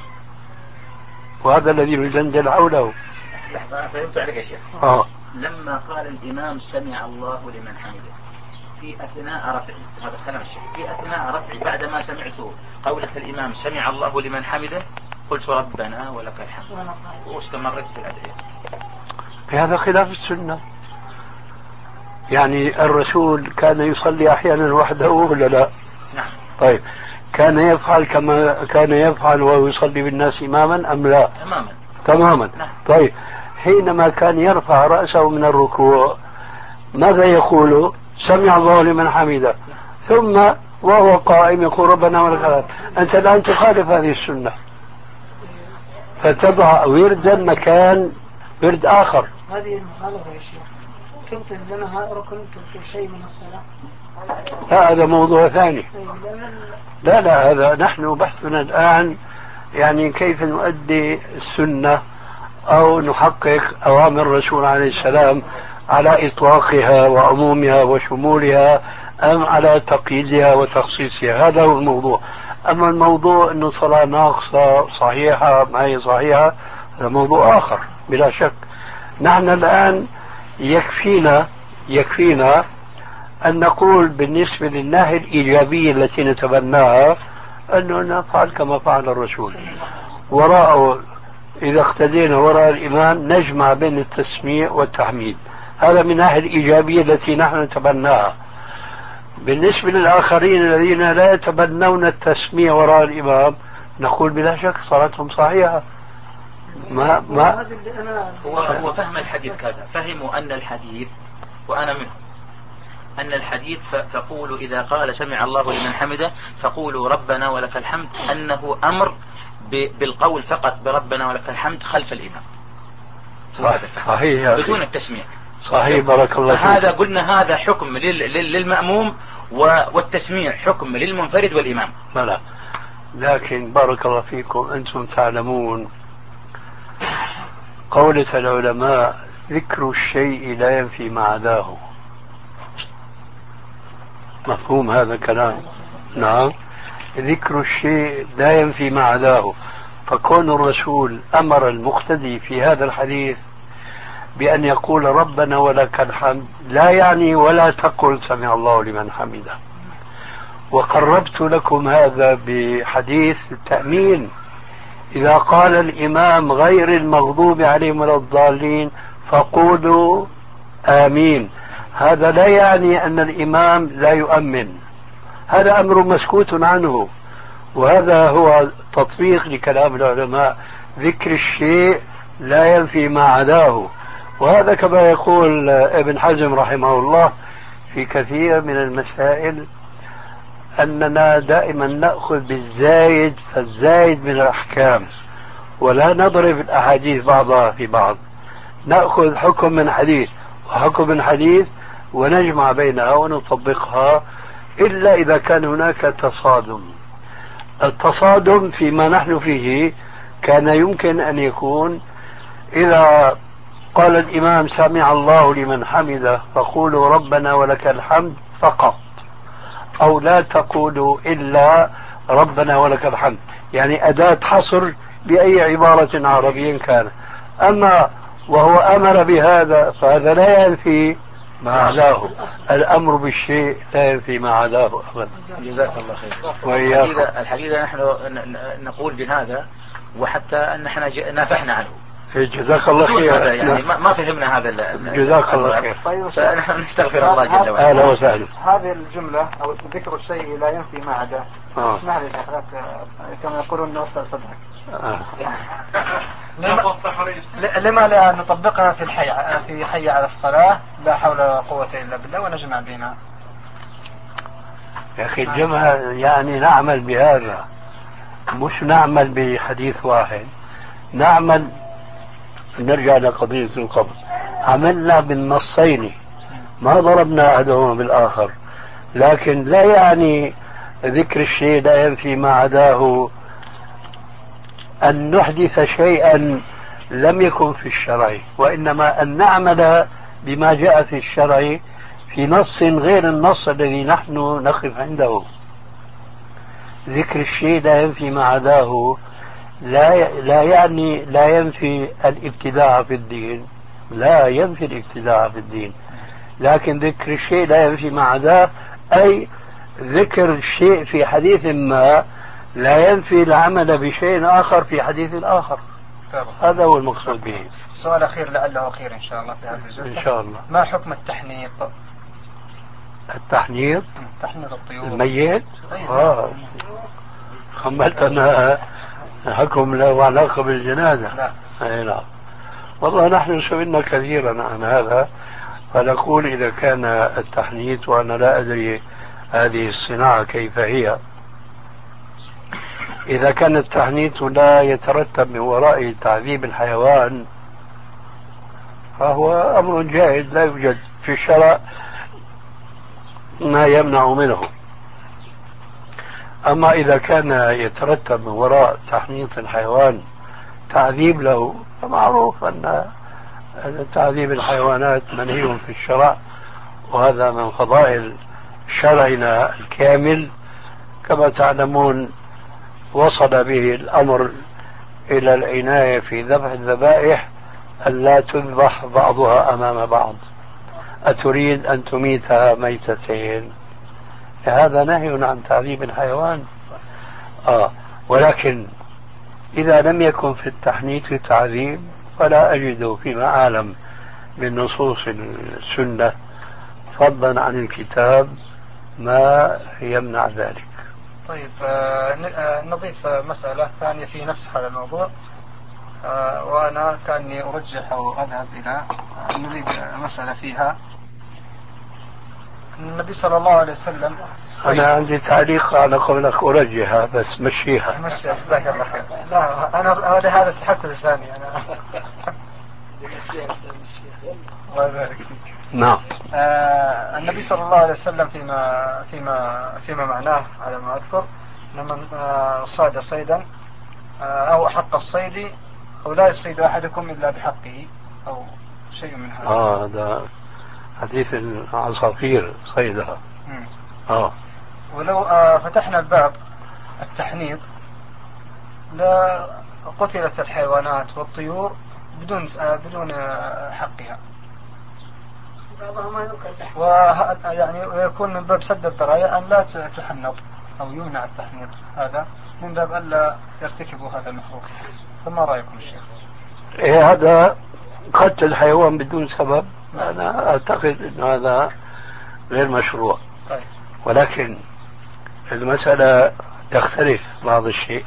وهذا الذي يجندل حوله. لحظة فهمت عليك يا شيخ. آه. لما قال الإمام سمع الله لمن حمده في أثناء رفعي، هذا كلام الشيخ، في أثناء رفعي بعد ما سمعت قولة الإمام سمع الله لمن حمده قلت ربنا ولك الحمد واستمرت في الأدعية. هذا خلاف السنة. يعني الرسول كان يصلي أحيانا وحده ولا لا؟ نعم. طيب كان يفعل كما كان يفعل وهو يصلي بالناس إماما أم لا؟ تماما. تماما. نعم. طيب حينما كان يرفع رأسه من الركوع ماذا يقول؟ سمع الله لمن حمده. ثم وهو قائم يقول ربنا ولك الحمد. أنت الآن تخالف هذه السنة فتضع وردا مكان ورد آخر. هذه المخالفة يا شيخ. تبطل لنا ركن تبطل شيء من الصلاة. لا هذا موضوع ثاني. لا لا هذا نحن بحثنا الآن يعني كيف نؤدي السنة أو نحقق أوامر الرسول عليه السلام على إطلاقها وعمومها وشمولها أم على تقييدها وتخصيصها. هذا هو الموضوع. أما الموضوع أنه صلاة ناقصة صحيحة ما هي صحيحة هذا موضوع آخر بلا شك. نحن الآن يكفينا يكفينا أن نقول بالنسبة للناحية الإيجابية التي نتبناها أنه نفعل كما فعل الرسول وراءه. إذا اقتدينا وراء الإمام نجمع بين التسميع والتحميد. هذا من الناحية الإيجابية التي نحن نتبناها. بالنسبة للآخرين الذين لا يتبنون التسميع وراء الإمام نقول بلا شك صلاتهم صحيحة. ما ما هو هو فهم الحديث كذا. فهموا أن الحديث وأنا منهم أن الحديث فقولوا إذا قال سمع الله لمن حمده فقولوا ربنا ولك الحمد أنه أمر بالقول فقط بربنا ولك الحمد خلف الإمام. صحيح بدون التسميع. صحيح بارك الله فيك. هذا قلنا هذا حكم للمأموم والتسميع حكم للمنفرد والإمام. لا لكن بارك الله فيكم أنتم تعلمون قولة العلماء ذكر الشيء لا ينفي ما عداه. مفهوم هذا الكلام؟ نعم. ذكر الشيء لا ينفي ما عداه. فكون الرسول أمر المقتدي في هذا الحديث بأن يقول ربنا ولك الحمد لا يعني ولا تقل سمع الله لمن حمده. وقربت لكم هذا بحديث التأمين إذا قال الإمام غير المغضوب عليهم ولا الضالين فقولوا آمين. هذا لا يعني أن الإمام لا يؤمن. هذا أمر مسكوت عنه. وهذا هو تطبيق لكلام العلماء ذكر الشيء لا ينفي ما عداه. وهذا كما يقول ابن حزم رحمه الله في كثير من المسائل أننا دائما نأخذ بالزايد فالزايد من الأحكام ولا نضرب الأحاديث بعضها في بعض. نأخذ حكم من حديث وحكم من حديث ونجمع بينها ونطبقها إلا إذا كان هناك تصادم. التصادم فيما نحن فيه كان يمكن أن يكون إذا قال الإمام سمع الله لمن حمده فقولوا ربنا ولك الحمد فقط أو لا تقولوا إلا ربنا ولك الحمد. يعني أداة حصر بأي عبارة عربية كان. أما وهو أمر بهذا فهذا لا ينفي ما عداه. الأمر بالشيء لا ينفي ما عداه أبدا. جزاك الله خير. وإياكم. الحقيقة نحن نقول بهذا وحتى أن نحن نافحنا عنه. جزاك الله خير. يعني ما فهمنا هذا. جزاك الله خير. فنحن نستغفر الله جل وعلا. أهلا وسهلا. هذه الجملة أو ذكر الشيء لا ينفي ما عداه. اسمح لي كما يقولون نوصل صدرك. لما لا نطبقها في الحي في حي على الصلاة لا حول ولا قوة إلا بالله ونجمع بينها. يا أخي الجمع يعني نعمل بهذا مش نعمل بحديث واحد. نعمل نرجع لقضية القبض عملنا بالنصين ما ضربنا أحدهما بالآخر. لكن لا يعني ذكر الشيء لا ينفي ما عداه أن نحدث شيئا لم يكن في الشرع، وإنما أن نعمل بما جاء في الشرع في نص غير النص الذي نحن نقف عنده. ذكر الشيء لا ينفي ما عداه لا لا يعني لا ينفي الابتداع في الدين، لا ينفي الابتداع في الدين، لكن ذكر الشيء لا ينفي ما عداه، أي ذكر الشيء في حديث ما لا ينفي العمل بشيء آخر في حديث آخر. هذا هو المقصود به. سؤال أخير لعله أخير إن شاء الله في هذا الجزء. إن شاء الله. ما حكم التحنيط؟ التحنيط تحنيط الطيور الميت؟ آه. خملتنا حكم له علاقة بالجنازة. لا. أي نعم. والله نحن سئلنا كثيرا عن هذا، فنقول إذا كان التحنيط، وأنا لا أدري هذه الصناعة كيف هي، إذا كان التحنيط لا يترتب من وراء تعذيب الحيوان فهو أمر جائز، لا يوجد في الشرع ما يمنع منه. أما إذا كان يترتب من وراء تحنيط الحيوان تعذيب له، فمعروف أن تعذيب الحيوانات منهي في الشرع، وهذا من فضائل شرعنا الكامل. كما تعلمون وصل به الأمر إلى العناية في ذبح الذبائح أن لا تذبح بعضها أمام بعض. أتريد أن تميتها ميتتين؟ هذا نهي عن تعذيب الحيوان. آه ولكن إذا لم يكن في التحنيط تعذيب فلا أجد فيما أعلم من نصوص السنة فضلا عن الكتاب ما يمنع ذلك. طيب آه نضيف مسألة ثانية في نفس هذا الموضوع، آه وأنا كأني أرجح أو أذهب إلى آه نريد مسألة فيها. النبي صلى الله عليه وسلم، أنا عندي تعليق على قولك أرجحها، بس مشيها. مشيها جزاك الله خير. لا أنا هذا التحدث الثاني أنا. الله يبارك فيك. نعم. آه النبي صلى الله عليه وسلم فيما فيما فيما معناه على ما أذكر، لمن آه صاد صيدا آه أو حق الصيد أو لا يصيد أحدكم إلا بحقه أو شيء من هذا. آه هذا حديث العصافير صيدها. آه ولو آه فتحنا الباب التحنيط لا قتلت الحيوانات والطيور بدون آه بدون آه حقها، ويعني ويكون من باب سد الذرائع أن لا تحنط أو يمنع التحنيط، هذا من باب أن لا يرتكبوا هذا المحظور. فما رأيكم الشيخ؟ إيه هذا قتل الحيوان بدون سبب، أنا أعتقد أن هذا غير مشروع. طيب. ولكن المسألة تختلف بعض الشيء.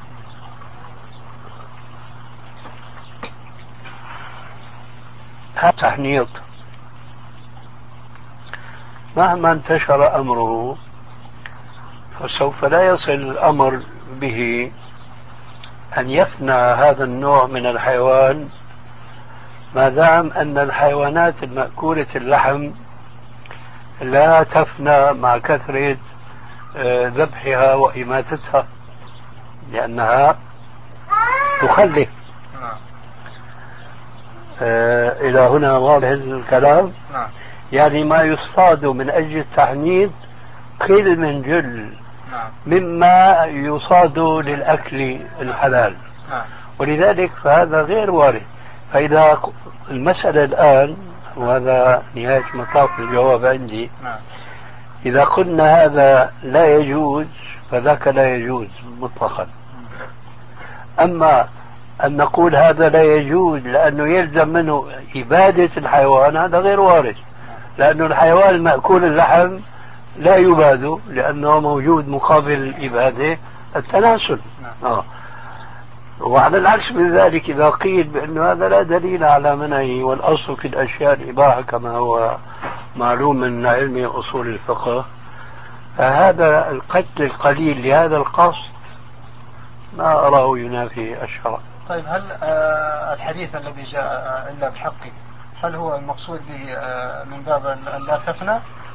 هذا تحنيط مهما انتشر أمره فسوف لا يصل الأمر به أن يفنى هذا النوع من الحيوان، ما دام أن الحيوانات المأكولة اللحم لا تفنى مع كثرة ذبحها وإماتتها، لأنها تخلف. إلى هنا واضح الكلام؟ يعني ما يصطاد من أجل التحنيط قل من جل مما يصاد للأكل الحلال، ولذلك فهذا غير وارد. فإذا المسألة الآن، وهذا نهاية مطاف الجواب عندي، إذا قلنا هذا لا يجوز فذاك لا يجوز مطلقا. أما أن نقول هذا لا يجوز لأنه يلزم منه إبادة الحيوان، هذا غير وارد، لأن الحيوان المأكول اللحم لا يباد، لأنه موجود مقابل الإبادة التناسل. آه. وعلى العكس من ذلك إذا قيل بأن هذا لا دليل على منعه، والأصل في الأشياء الإباحة كما هو معلوم من علم أصول الفقه، فهذا القتل القليل لهذا القصد ما أراه ينافي الشرع. طيب هل آه الحديث الذي جاء آه إلا بحقه، هل هو المقصود به آه من باب أن لا تفنى،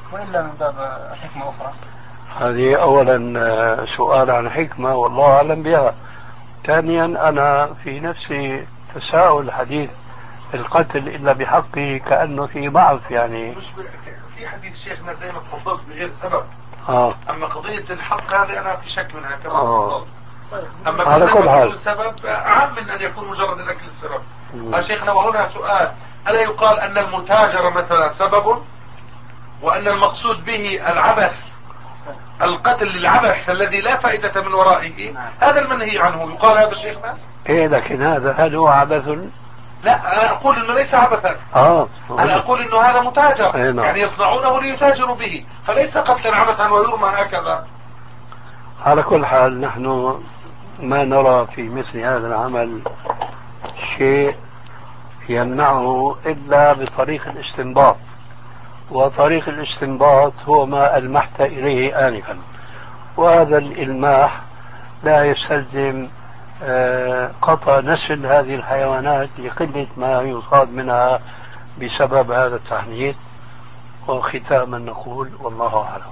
وإلا من باب حكمة أخرى؟ هذه أولا سؤال عن حكمة والله أعلم بها. ثانيا أنا في نفسي تساؤل حديث القتل إلا بحقه كأنه في ضعف يعني. مش في حديث شيخنا زي ما تفضلت بغير سبب. آه. أما قضية الحق هذه أنا في شك منها كما آه. تفضلت. أما على كل حال السبب عام من أن يكون مجرد الأكل السبب. يا شيخنا وهنا سؤال، ألا يقال أن المتاجر مثلا سبب وأن المقصود به العبث، القتل للعبث الذي لا فائدة من ورائه، هذا المنهي عنه، يقال هذا شيخنا؟ إيه لكن هذا هل هو عبث؟ لا أنا أقول إنه ليس عبثا. آه. أنا أقول إنه هذا متاجر. أيه نعم. يعني يصنعونه ليتاجروا به، فليس قتلا عبثا ويرمى هكذا. على كل حال نحن ما نرى في مثل هذا العمل شيء يمنعه إلا بطريق الاستنباط، وطريق الاستنباط هو ما ألمحت إليه آنفا، وهذا الإلماح لا يستلزم قطع نسل هذه الحيوانات لقلة ما يصاد منها بسبب هذا التحنيط. وختاما نقول والله أعلم.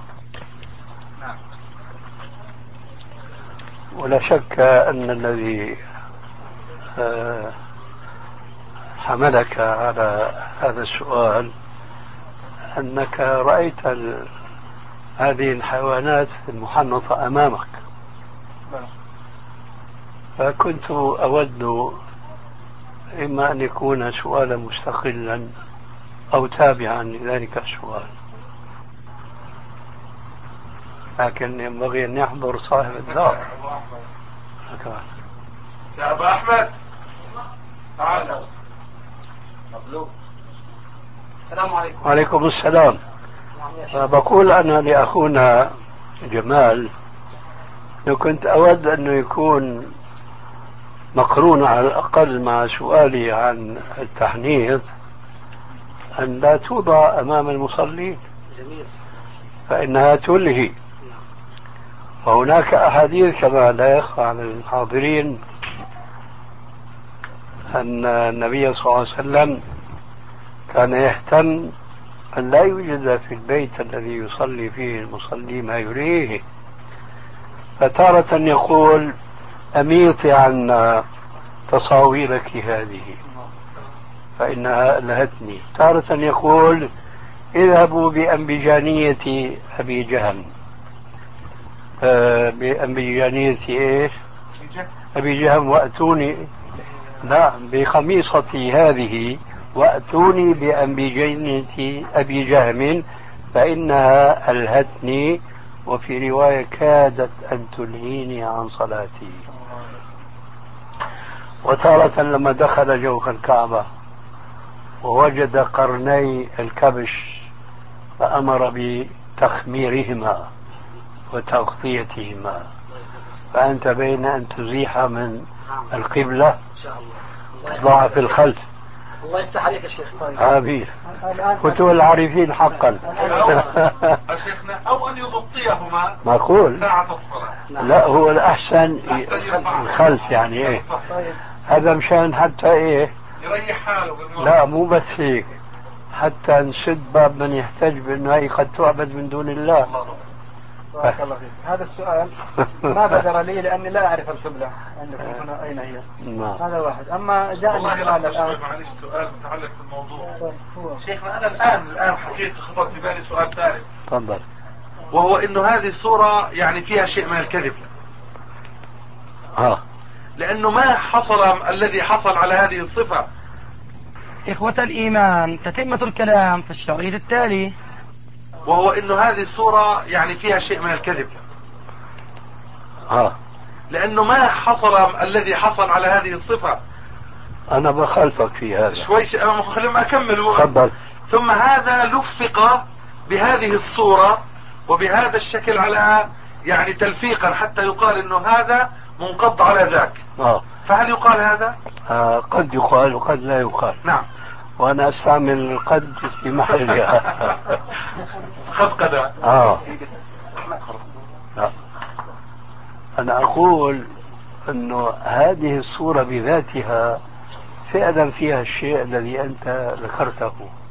ولا شك أن الذي حملك على هذا السؤال أنك رأيت هذه الحيوانات المحنطة أمامك، فكنت أود إما أن يكون سؤالا مستقلا أو تابعا لذلك السؤال، لكن ينبغي أن يحضر صاحب الدار. يا أبا أحمد تعال. السلام عليكم. وعليكم السلام. فبقول أنا لأخونا جمال لو كنت أود أنه يكون مقرون على الأقل مع سؤالي عن التحنيط أن لا توضع أمام المصلين فإنها تلهي. وهناك أحاديث كما لا يخفى عن الحاضرين أن النبي صلى الله عليه وسلم كان يهتم أن لا يوجد في البيت الذي يصلي فيه المصلي ما يريه، فتارة يقول أميطي عنا تصاويرك هذه فإنها ألهتني، تارة يقول اذهبوا بأنبجانية أبي جهم، آه بأنبجانية إيش أبي جهم وأتوني، لا بخميصتي هذه وأتوني بأنبجانية أبي جهم فإنها ألهتني، وفي رواية كادت أن تلهيني عن صلاتي. وتارة لما دخل جوف الكعبة ووجد قرني الكبش فأمر بتخميرهما وتغطيتهما، فأنت بين أن تزيح من القبلة ضع في الخلف. الله يفتح عليك يا شيخ. آمين. فتوى العارفين حقا. شيخنا أو أن يغطيهما معقول. ساعة الصلاة. لا هو الأحسن الخلف يعني إيه هذا مشان حتى إيه يريح حاله. لا مو بس هيك، حتى نسد باب من يحتج بأنه هي قد تعبد من دون الله. بارك الله فيك. هذا السؤال ما بدر لي لأني لا أعرف القبلة عندكم هنا أين هي. هذا واحد. أما جاءني سؤال الآن. معلش سؤال متعلق بالموضوع. شيخنا أنا الآن الآن حقيقة خطر في بالي سؤال ثالث. تفضل. وهو إنه هذه الصورة يعني فيها شيء من الكذب. ها. لأنه ما حصل الذي حصل على هذه الصفة. إخوة الإيمان تتمة الكلام في الشريط التالي. وهو إنه هذه الصورة يعني فيها شيء من الكذب. ها. لأنه ما حصل الذي حصل على هذه الصفة. أنا بخالفك في هذا. شوي خلينا أكمل. تفضل. ثم هذا لفق بهذه الصورة وبهذا الشكل على يعني تلفيقا حتى يقال إنه هذا منقض على ذاك. آه. فهل يقال هذا؟ آه قد يقال وقد لا يقال. نعم. وأنا أستعمل قد في محلها. قد قد. آه. لا. أنا أقول أنه هذه الصورة بذاتها فعلا فيها الشيء الذي أنت ذكرته،